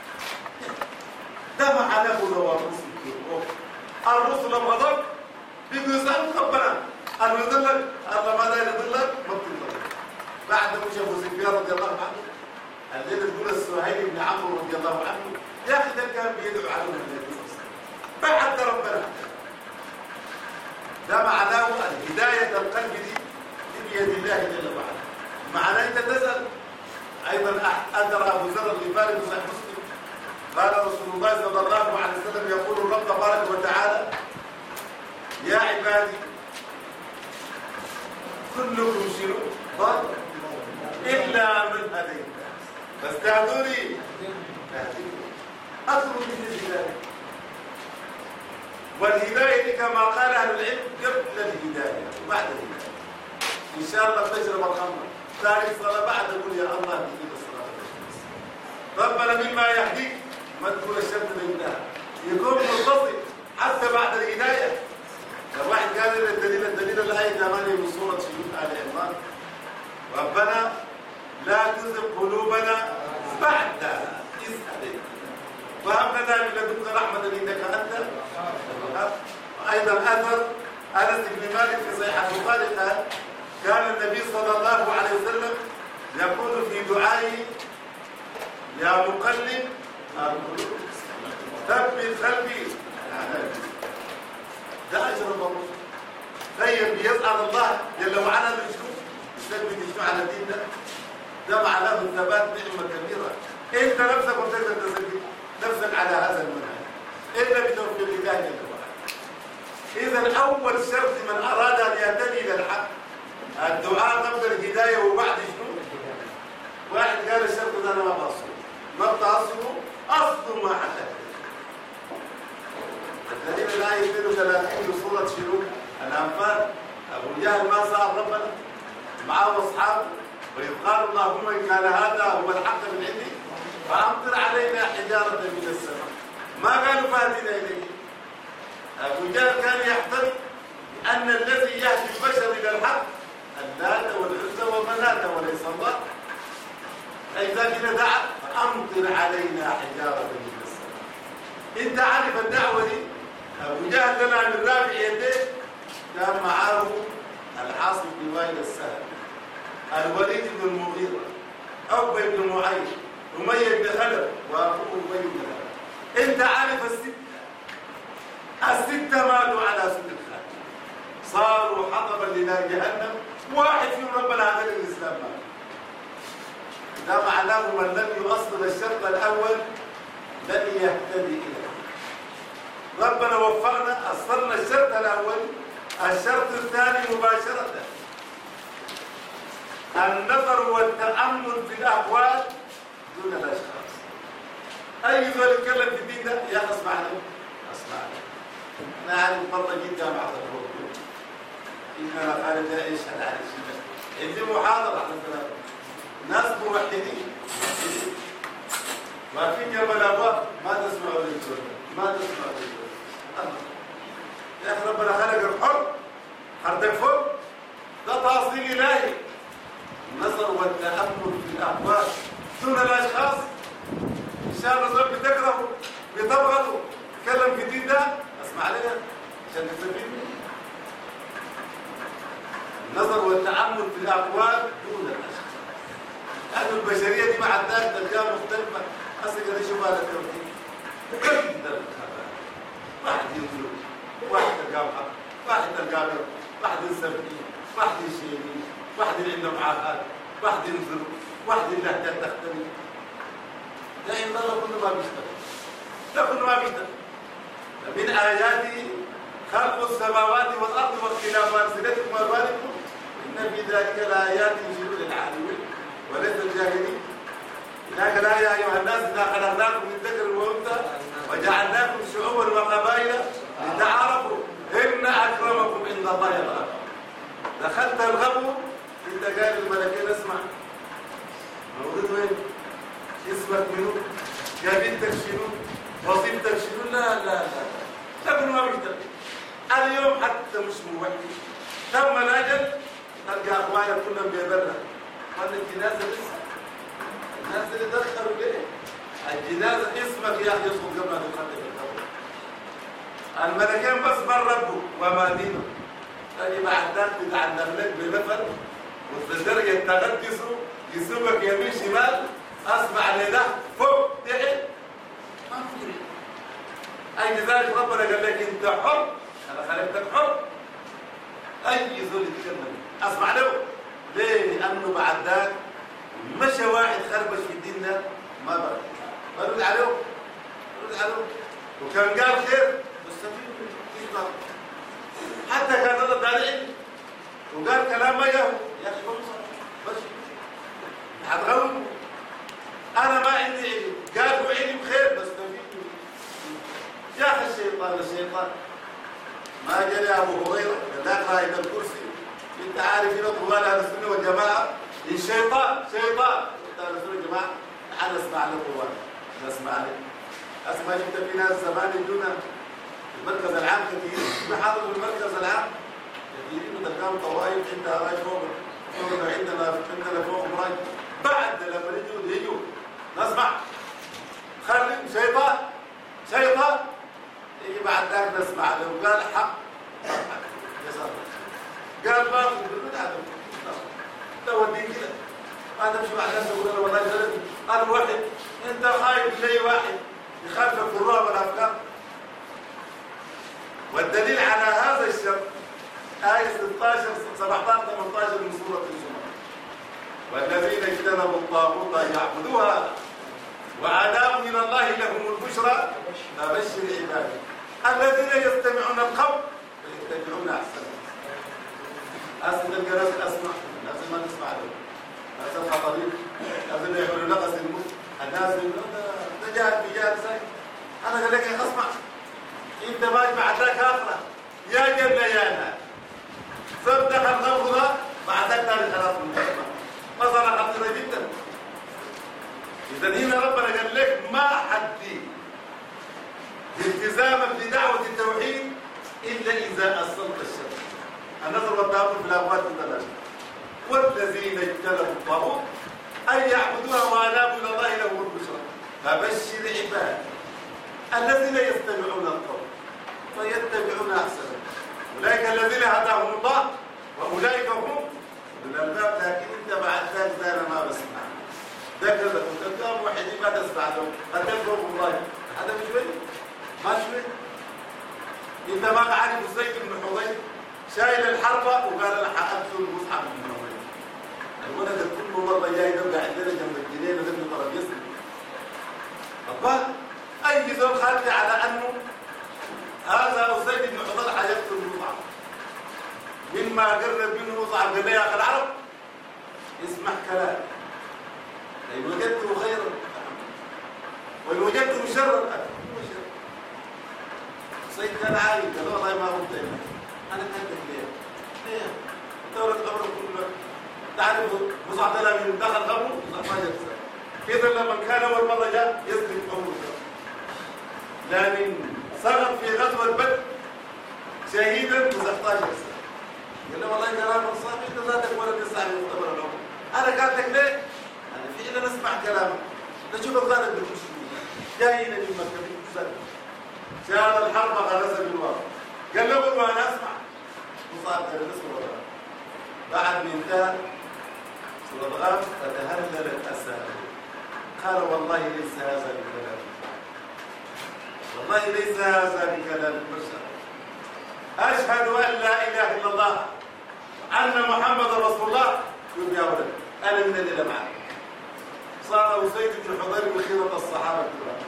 ده معناه هو الرسل الرسل الغضب بيجوا يسألوا ربنا قالوا يضلك الله ماذا يضلك ما بتضلك. بعد ما شافوا سفيان رضي الله عنه الليلة تقول السهيل بن عمرو رضي الله عنه يا أخي ده كان بيدعو على النبي صلى الله عليه وسلم بعد ربنا. ده معناه الهداية القلب دي بيد الله جل وعلا. معناه أنت تسأل أيضا أدرى أبو ذر الغفاري في صحيح مسلم قال رسول الله صلى الله عليه وسلم يقول الرب تبارك وتعالى يا عبادي كلكم شنو ضال إلا من هديت فاستهدوني أصل من الهداية. والهداية كما قال أهل العلم قبل الهداية وبعد الهداية. إن شاء الله تشرب الخمر ثالث صلاة بعد تقول يا الله بإذن الصلاة ربنا مما يهديك ما تقول الشرط لله يكون متصل حتى بعد الهداية. لو واحد قال لنا الدليل الدليل الآية ثمانية من سورة آل عمران ربنا لا تزغ قلوبنا بعد إذ هديتنا وهب لنا من لدنك رحمة إنك أنت الوهاب. أيضا أثر أنس بن مالك في صحيح البخاري قال كان النبي صلى الله عليه وسلم يقول في دعائه يا مقلب القلوب ثبت قلبي على دينك. ده أجر الله. طيب بيسأل الله جل وعلا لشنو؟ يثبت شنو على الدين ده؟ ده معناه ثبات نعمة كبيرة. أنت نفسك وتقدر تثبت نفسك على هذا المنهج إلا بتوفيق الله جل وعلا. إذا أول شرط من أراد أن يهتدي إلى الحق الدعاء قبل الهداية وبعد شنو؟ واحد قال الشرط ده أنا ما بأصله ما بتعصبه أصله ما حدث. الدليل الآية اثنين وثلاثين بصورة شنو؟ الأنفال. أبو جهل ما سأل ربنا معه أصحابه وإذ قالوا اللهم إن كان هذا هو الحق من عندي فأمطر علينا حجارة من السماء. ما قالوا فاتنا إليه. أبو جهل كان يحتمل أن الذي يهدي البشر إلى الحق اللات والعزى ومناة وليس الله. فإذا كده دعا فأمطر علينا حجارة من السماء. أنت عارف الدعوة دي؟ أبو جهل لنا من رافع يديه كان معاه العاص بن وائل السهل، الوليد بن المغيرة، عقبة بن معيط، أمية بن خلف، وأخوه أبي بن خلف. أنت عارف الستة الستة ماتوا على سد الخاتم، صاروا حطبا لنار جهنم، واحد فيهم ربنا هدى الإسلام مات. ده معناه من لم يؤصل الشرط الأول لن يهتدي إليه. ربنا وفقنا أصلنا الشرط الأول. الشرط الثاني مباشرة النظر والتأمل في الأحوال دون الأشخاص. أي ذول يتكلم في الدين ده يا أخي اسمعني اسمعني. أنا عارف مرة جيت جامعة الحروب إن أنا خالد إيش أنا عارف عندي محاضرة على الكلام ناس موحدين ما في جبل أبواب ما تسمعوا للجول ما تسمعوا للجول. يا أخي ربنا خلق الحر خردك فوق ده تأصيل إلهي. النظر والتأمل في الأحوال دون الأشخاص. إن شاء الله زول بتكرهه بتبغضه تكلم في الدين ده اسمع علينا عشان نستفيد منه. النظر والتأمل في الأحوال دون الأشخاص. لأن البشرية دي مع الذات تلقاها مختلفة. أصل كده شوفها للتوحيد كده واحد ينزل واحد تلقاه محق واحد تلقاه بيض واحد ينسبني واحد يشيني واحد اللي عنده معاهد واحد ينزل واحد اللهجات تختلف. ده إن الله كله ما بيشتغل ده كله ما بيشتغل. من آياته خلق السماوات والأرض واختلاف ألسنتكم وألوانكم إن في ذلك لآيات لأولي العالمين وليس الجاهلين. هناك لا يا أيها الناس إنا خلقناكم من ذكر وأنثى وجعلناكم شعوبا وقبائل لتعارفوا إن أكرمكم عند الله أتقاكم. دخلت الغبو انت قال الملكين اسمع مولود وين؟ اسمك منو؟ قابلتك شنو؟ وظيفتك شنو؟ لا لا لا لكن ما بيشتغل. اليوم حتى مش موحد تم الاجل تلقى اخوانك كلهم بيبرنا قال الجنازه لسه الناس اللي دخلوا ليه؟ الجنازه اسمك يا اخي يسقط قبل ان تخلي في القبر. الملكين بس من ربه وما دينه. تجي بعد ذلك تتعلم لك بنفر وتدرج تغطسه يسوقك يمين شمال اسمع لده فوق تحت ما في. اي لذلك ربنا قال لك انت حر انا خلقتك حر. اي زول يتكلم اسمع له ليه؟ لانه بعد ذلك مشى واحد خربش في الدين ده ما برد برد عليه برد عليه وكان قال خير مستفيد منه حتى كان رد عليه وقال كلام ما يهو يا اخي بس هتغوي. انا ما عندي علم قال له علم خير بس تفيد يا اخي. الشيطان الشيطان ما جاء ابو هريره ذاك رايد الكرسي انت عارف هنا طوال اهل السنه والجماعه الشيطان شيطان انت اهل السنه والجماعه تعال اسمع له طوال اسمع له اسمع. شفت في ناس زمان يجونا المركز العام كثير بحاضر المركز العام كثيرين وتلقاهم طوائف عندها راي فوق فوق عندنا عندنا فوق راي بعد لما يجوا يجوا نسمع خلي شيطان شيطان يجي بعد ذاك نسمع له قال حق قال باطل بالبدعه تودي كده ما تمشي مع الناس تقول له والله جلد قال واحد انت خايف لي واحد يخالفك في الرعب والافلام. والدليل على هذا الشرط آية ستة عشر سبعة عشر ثمانية عشر من سورة الزمر والذين اجتنبوا الطاغوت يعبدوها وأنابوا إلى الله لهم البشرى فبشر عباده الذين يستمعون القول ويتبعون أحسنه. أسد الجرس أسمع لازم ما نسمع له لازم الخطيب لازم يعملوا نقص الموت الناس ده جاهد بجاهد ساي. أنا قال لك أسمع انت باجي بعد ذاك اخره يا جنه يا نار صدق الغرض بعد ذاك خلاص من مثلا خطيره جدا. إذا هنا ربنا قال لك ما حد التزامك بدعوة التوحيد إلا إذا أصلت الشرك. النظر والتأمل في الأبواب الثلاثة. والذين اجتنبوا الطاغوت أن يعبدوها وأنابوا إلى الله لهم البشرى فبشر عباد الذين يستمعون القول فيتبعون أحسنه أولئك الذين هداهم الله وأولئك هم من الباب. لكن أنت بعد ذلك أنا ما بسمع ذكر لكم تلقاهم وحيدين ما تسمع لهم قد تلقوا الله هذا مش شوي ما شوي. أنت ما تعرف زيد بن حضير شايل الحربة وقال أنا حأقتل المصحف من حضير. الولد كل مرة جاي يبقى عندنا جنب الجنين ولم طرف يسلم. طب أي زول خالد على أنه هذا زيد بن حضير حيقتل المصحف مما قرب منه مصعب قال يا أخي العرب اسمح كلام إن وجدته خيرا وإن وجدته شرا سيد كان عالي قال والله ما قلت لك أنا كنت ليه؟ ليه؟ أنت ولد قبرك كله تعرف مصعب ده من دخل قبره مصعب ما جلس كذا لما كان أول مرة جاء يسلم قبره لكن سقط في غزوة بدر شهيدا بستاشر سنة. قال له والله كلامك صح انت ذاتك ولا تسعى المختبر الأول. انا قالت لك ليه؟ انا فعلا اسمع كلامك. نشوفك ذاتك بتمشي جايين من مكه بتسال. شال الحرب غرس بالواقع. قال له قل وانا اسمع. مصعب قال له اسمع والله. بعد ما انتهى سورة غافر فتهللت اسامي. قال والله ليس هذا بكلام. والله ليس هذا بكلام البشر. أشهد أن لا إله إلا الله أن محمد رسول الله. يقول يا ولد أنا من اللي معك. صار أسيد بن حضير من خيرة الصحابة الكرام.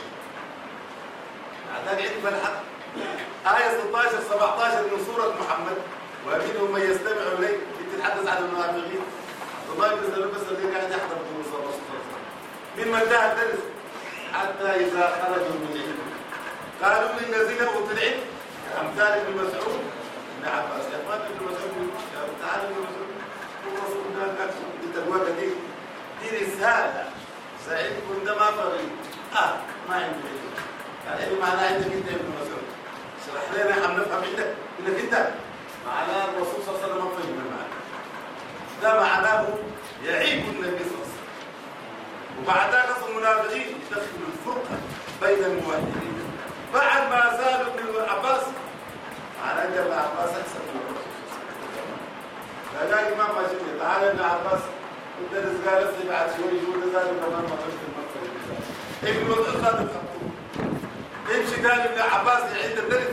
بعدين عند الحق آية ستة عشر سبعة عشر من سورة محمد ومنهم من يستمع إليك بتتحدث عن المنافقين. عبد الله بن سلول بس اللي قاعد يحضر بدون صلى الله عليه وسلم. مما انتهى الدرس حتى إذا خرجوا من العلم قالوا للذين أوتوا العلم أمثال ابن مسعود ابن عباس يا أخوان ابن مسعود تعال ابن مسعود ورسول الله قال بالتقوى كثير دي رسالة سعيد كنت ما فريق آه ما عندي علم قال إيه معناه عندك أنت يا ابن مسعود شرح لنا عم نفهم عندك إنك أنت معناه الرسول صلى الله عليه وسلم فهم معنا ده معناه يعيب النبي صلى الله عليه وسلم. وبعد ذلك المنافقين يدخلوا الفرقة بين الموحدين بعد ما زال ابن عباس على ان ابن عباس احسن من الرسول فقال الامام ماجد تعالى ابن عباس الدرس قال لي بعد شوي يقول ذلك كمان ما خرجت المكتب ابن مسعود خد الخطوه امشي قال ابن عباس عند الدرس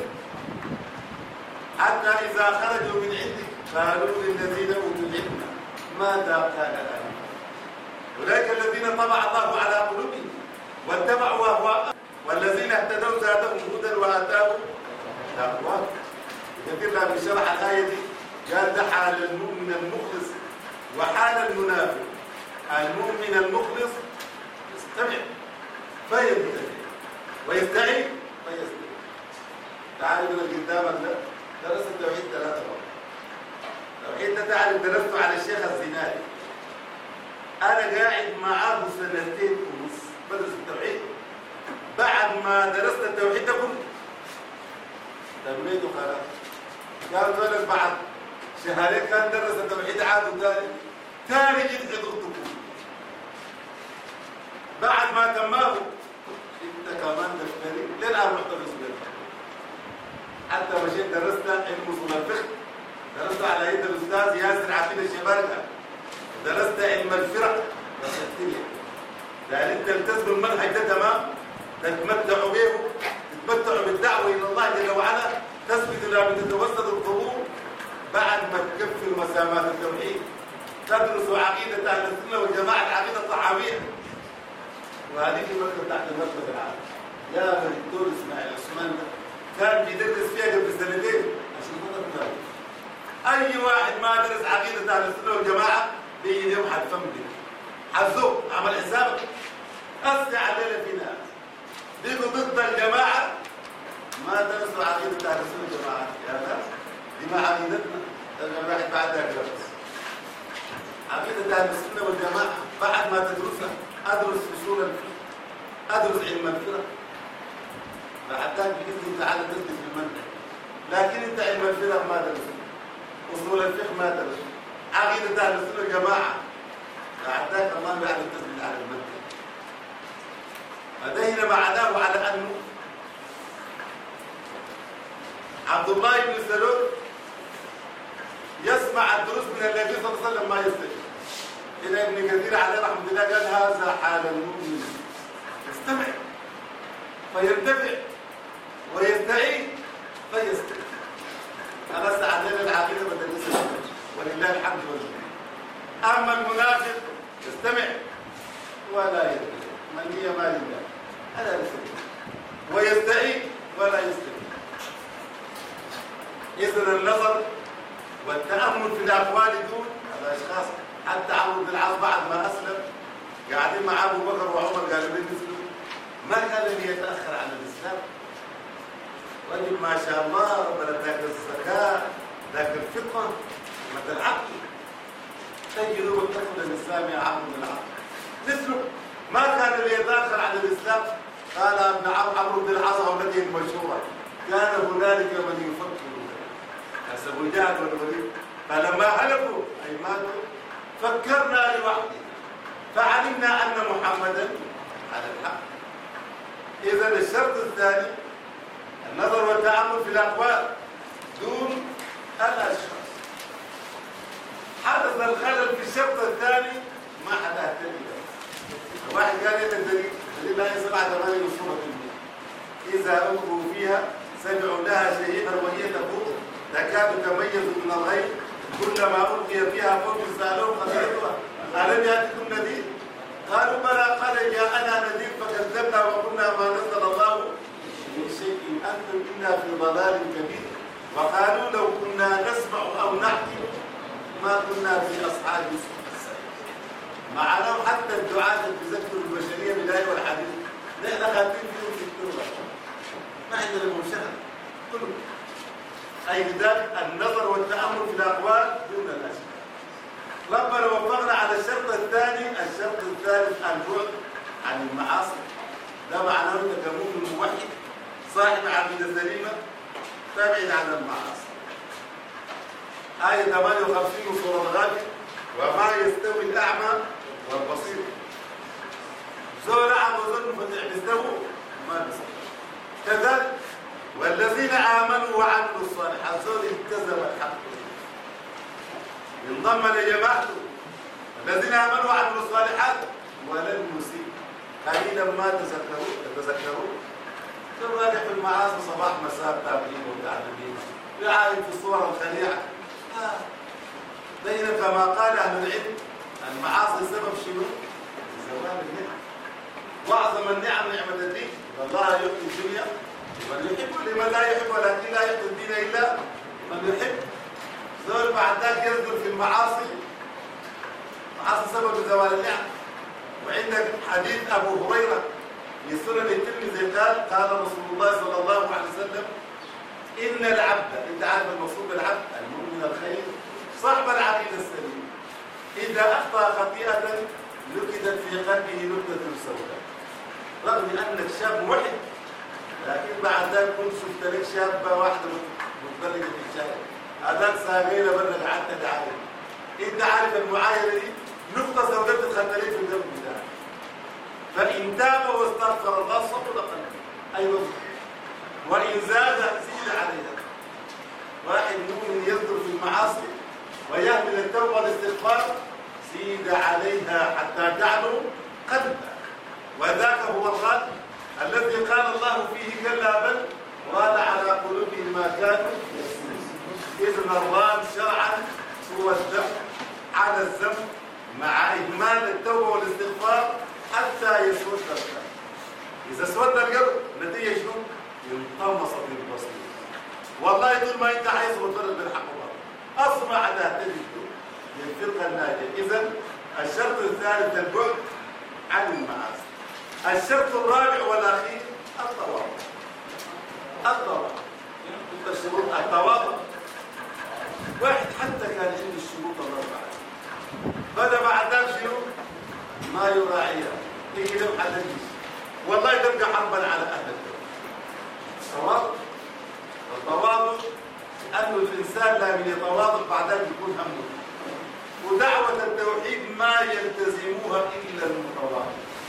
حتى اذا خرجوا من عندك قالوا للذين اوتوا العلم ماذا قال الان اولئك الذين طبع الله على قلوبهم واتبعوا اهواءهم والذين اهتدوا زادهم هدى واتاهم تقوى. كثير لما شرح الايه دي قال ده حال المؤمن المخلص وحال المنافق. المؤمن المخلص يستمع فيبتدئ ويستعين فيستعين. تعالوا من قدامك ده درس التوحيد ثلاثه مرات. التوحيد ده تعرف درسته على الشيخ الزناري. انا قاعد معاه سنتين ونص بدرس التوحيد. بعد ما درست التوحيد ده كله تميته خلاص. قال ولد بعد شهرين كان درس التوحيد عاد ثاني ثاني يدعي ضده. بعد ما تماه انت كمان تشتري للان محتفظ به. حتى مشيت درست علم اصول الفقه درست على يد الاستاذ ياسر عبيد الشباركه درست علم الفرق درست يعني انت تلتزم المنهج ده تمام تتمتعوا به تتمتعوا بالدعوه الى الله جل وعلا تثبت لما تتوسد القبور. بعد ما تكفي مسامات التوحيد تدرسوا عقيده اهل السنه والجماعه العقيده الصحابيه وهذه المكتب تحت المكتب العام. يا دكتور اسماعيل عثمان كان بيدرس فيها قبل سنتين عشان كده اي واحد ما درس عقيده اهل السنه والجماعه بيجي يوم حد فم حزوه عمل حسابك أسرع علينا في ناس بيجوا ضد الجماعة ما درسوا عقيدة أهل السنة والجماعة يا ناس دي ما عقيدتنا الواحد بعد ذاك بس عقيدة أهل السنة والجماعة بعد ما تدرسها أدرس أصول الفقه، أدرس علم الفقه، فحتى بإذن تعالى تدرس في المنهج. لكن أنت علم الفقه ما درسه، أصول الفقه ما درسه، عقيدة أهل السنة الجماعة، فحتى الله يعلم تدرس على المنهج. فدين معناه على أنه عبد الله بن سلول يسمع الدروس من النبي صلى الله عليه وسلم ما يستجيب. إلى ابن كثير عليه رحمه الله قال هذا حال المؤمن، يستمع فينتفع ويستعين فيستعين. أنا ساعتين العقيدة بدرسها ولله الحمد والشكر. أما المنافق يستمع ولا يستمع، من هي ما لله هذا يستمع ويستعين ولا يستمع. إذن النظر والتأمل في الأقوال دون الأشخاص. حتى عمرو بن العاص بعد ما أسلم قاعدين مع أبو بكر وعمر قالوا لي نسلم، ما كان لم يتأخر عن الإسلام. رجل ما شاء الله ربنا ذاك الذكاء ذاك الفطنة مثل العقل، تجدوا بالدخل الإسلام يا عمرو بن العاص نسلم، ما كان ليتأخر عن الإسلام. قال ابن عمرو بن العاص أولده المشهورة كان هنالك من يفكر حسب جهد والوليد، فلما هلكوا أي ماتوا فكرنا لوحدنا فعلمنا أن محمدا على الحق. إذا الشرط الثاني النظر والتأمل في الأقوال دون الأشخاص. حدث الخلل في الشرط الثاني ما حدا اهتدي له. واحد قال لي الدليل الدليل لا يسمع ثمانية من سورة الملك إذا ألقوا فيها سمعوا لها شهيقا وهي تفور تكاد تميز من الغيظ كلما ألقي فيها فوج سألوهم خبيرها ألم يأتكم نذير؟ قالوا بلى قال جاءنا نذير فكذبنا وقلنا ما نزل الله من شيء أنتم إنا في ضلال كبير. وقالوا لو كنا نسمع أو نحكي ما كنا في أصحاب السعير. معناه حتى الدعاة تذكر البشرية بالآية والحديث نحن خاتين فيهم في الكلمة ما عندنا مشاهد كله. أي بذلك النظر والتأمل في الأقوال دون الأشياء. ربنا وفقنا على الشرط الثاني. الشرط الثالث البعد عن المعاصي. ده معناه أنك كمؤمن موحد صاحب عقيدة سليمة تبعد عن المعاصي. آية ثمانية وخمسين سورة الغافر وما يستوي الأعمى والبصير. زول أعمى وزول فتح بيستووا ما بيستووا. كذلك والذين آمنوا وعملوا الصالحات زول التزم الحق انضم لجماعته. الذين آمنوا وعملوا الصالحات ولن يسيء قليلا ما تذكرون تتذكرون. كذلك في المعاصي صباح مساء تابعين وتعلمين يعاين في الصور الخليعة. آه. بين كما قال أهل العلم المعاصي سبب شنو؟ زوال النعم. وأعظم النعم نعمة الدين. الله يؤتي الدنيا من يحب لمن لا يحب ولكن لا يؤتي الدين إلا من يحب. زول بعد ذاك يصدر في المعاصي. معاصي سبب زوال النعم. وعندك حديث أبو هريرة في سنن الترمذي قال قال رسول الله صلى الله عليه وسلم إن العبد أنت عارف المقصود بالعبد المؤمن الخير صاحب العقيدة السليمة إذا أخطأ خطيئة نكدت في قلبه نكتة سوداء. رغم أنك شاب موحد لكن بعد ذلك كنت شفت لك شابة واحدة متبرجة في الشارع هذاك ساقينا بلغ حتى العالم. أنت عارف المعايرة دي نقطة سوداء تتخلى في القلب بتاعك. فإن تاب واستغفر الله صبر قلبه أيضا وإن زاد زيد عليها. واحد مؤمن يصدر في المعاصي ويهمل التوبة والاستغفار زيد عليها حتى تعلو قلبه. وذاك هو الرد الذي قال الله فيه كلا بل ران على قلوبهم ما كانوا يكسبون. إذن الران شرعا هو الذنب على الذنب مع إهمال التوبة والاستغفار حتى يسود القلب. إذا اسود القلب النتيجة شنو؟ ينطمس بالبصير. والله طول ما أنت عايز وترد بالحق أسمع تهتدي للفرقة الناجية. إذن الشرط الثالث البعد عن المعاصي. الشرط الرابع والأخير التواضع. التواضع الشروط التواضع. واحد حتى كان عنده الشروط الأربعة بدأ بعد ذلك شنو؟ ما يراعيها يجي له حد الجيش والله تبقى حربا على أهل التوحيد. تواضع والتواضع أنه الإنسان لم يتواضع بعدين يكون همه. ودعوة التوحيد ما يلتزموها إلا المتواضع.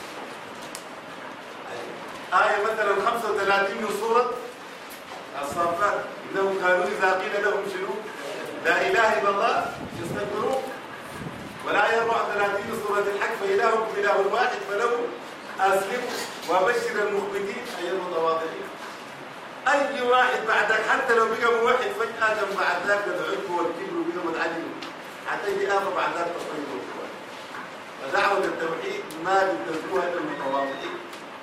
آية مثلا خمسة وثلاثين من سورة الصافات إنهم كانوا إذا قيل لهم شنو لا إله إلا الله يستكبرون. والآية أربعة وثلاثين من سورة الحج فإلهكم إله واحد فله أسلموا وبشر المخبتين أي المتواضعين. أي واحد بعدك حتى لو بقى موحد فجأة كان بعد ذاك العجب والكبر وبقى متعلم حتى يجي آخر بعد ذاك تصيب والكبر. فدعوة التوحيد ما يلتزموها إلا المتواضعين.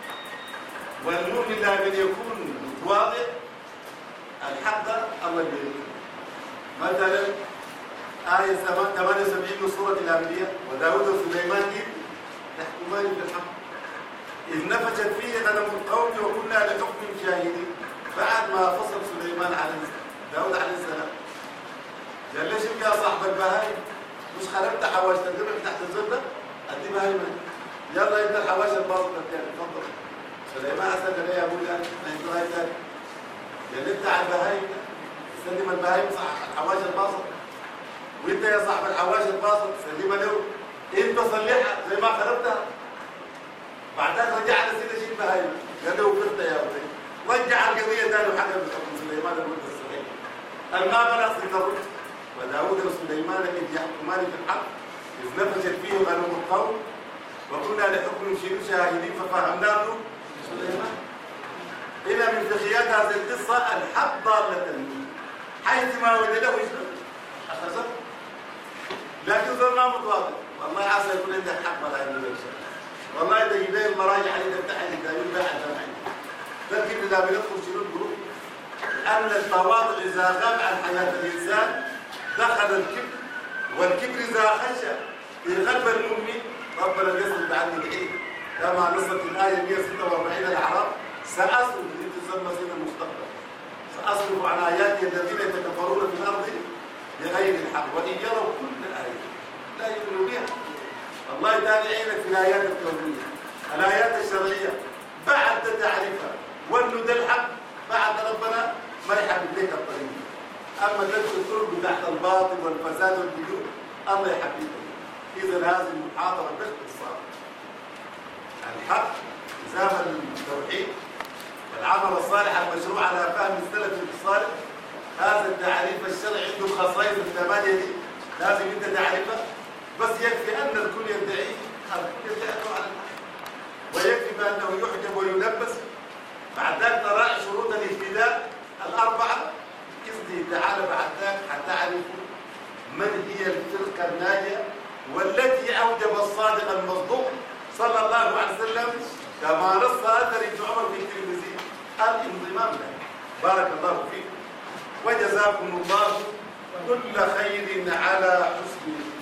والمؤمن لابد يكون متواضع الحق الله يبين. مثلا آية ثمانية وسبعين من سورة الأنبياء وداود وسليمان إذ يحكمان في الحق إذ نفشت فيه غنم القوم وكنا لحكم شاهدين. بعد ما فصل سليمان عليه داود عليه السلام قال ليش يا صاحب البهايم مش خربت حواش تدرك تحت الزبدة أدي بهايم يلا أنت الحواش الباطل يعني تفضل. سليمان أسأل لي يا أبويا ما أنت رايح ثاني قال أنت على البهايم سلم البهايم صح الحواش الباطل وأنت يا صاحب الحواش الباطل سلم له أنت صلحها زي ما خربتها. بعدها رجع على سيدة شيء البهايم قال له وقفت يا أبويا رجع القضية تاني وحكم بحكم سليمان الولد الصغير. الماء بلغ الرشد وداود وسليمان إذ يحكمان في الحق إذ نفشت فيه غنم القوم وكنا لحكم شاهدين ففهمناه سليمان. إلى من فخيات هذه القصة الحق ضالة حيثما وجده أخذته. لكن ظل ما متواضع والله عسى يكون عندك حق ولا عندك شيء. والله إذا جبنا المراجع اللي تفتح لي دايما بعد ما عندي. لكن إذا بندخل شنو الجروب أن التواضع إذا غاب عن حياة الإنسان دخل الكبر والكبر إذا خشى في قلب المؤمن ربنا يصرف عنه العيد كما نصت الآية مئة وستة وأربعين الأعراف سأصرف اللي تسمى سنة المستقبل سأصرف عن آياتي الذين يتكبرون في الأرض بغير الحق وإن يروا كل آية لا يؤمنوا بها. الله تعالى عينك في الآيات الكونية الآيات الشرعية بعد تعرفها وانه ده الحق بعد ربنا ما يحب لك الطريق. اما تدخل الطرق تحت الباطل والفساد والبدون الله يحبك. اذا هذه المحاضره باختصار الحق زمن التوحيد والعمل الصالح المشروع على فهم السلف الصالح. هذا التعريف الشرعي عنده خصائص الثمانيه دي لازم انت تعرفها. بس يكفي ان الكل يدعيه الكل يدعيه على الحق ويكفي بانه يحجب ويلبس. بعد ذلك ترى شروط الاهتداء الأربعة إذن تعالى بعد ذلك حتعرفوا من هي الفرقة الناجية والتي أوجب الصادق المصدوق صلى الله عليه وسلم كما نص أثر ابن عمر في الترمذي الانضمام له. بارك الله فيكم وجزاكم الله كل خير على حسن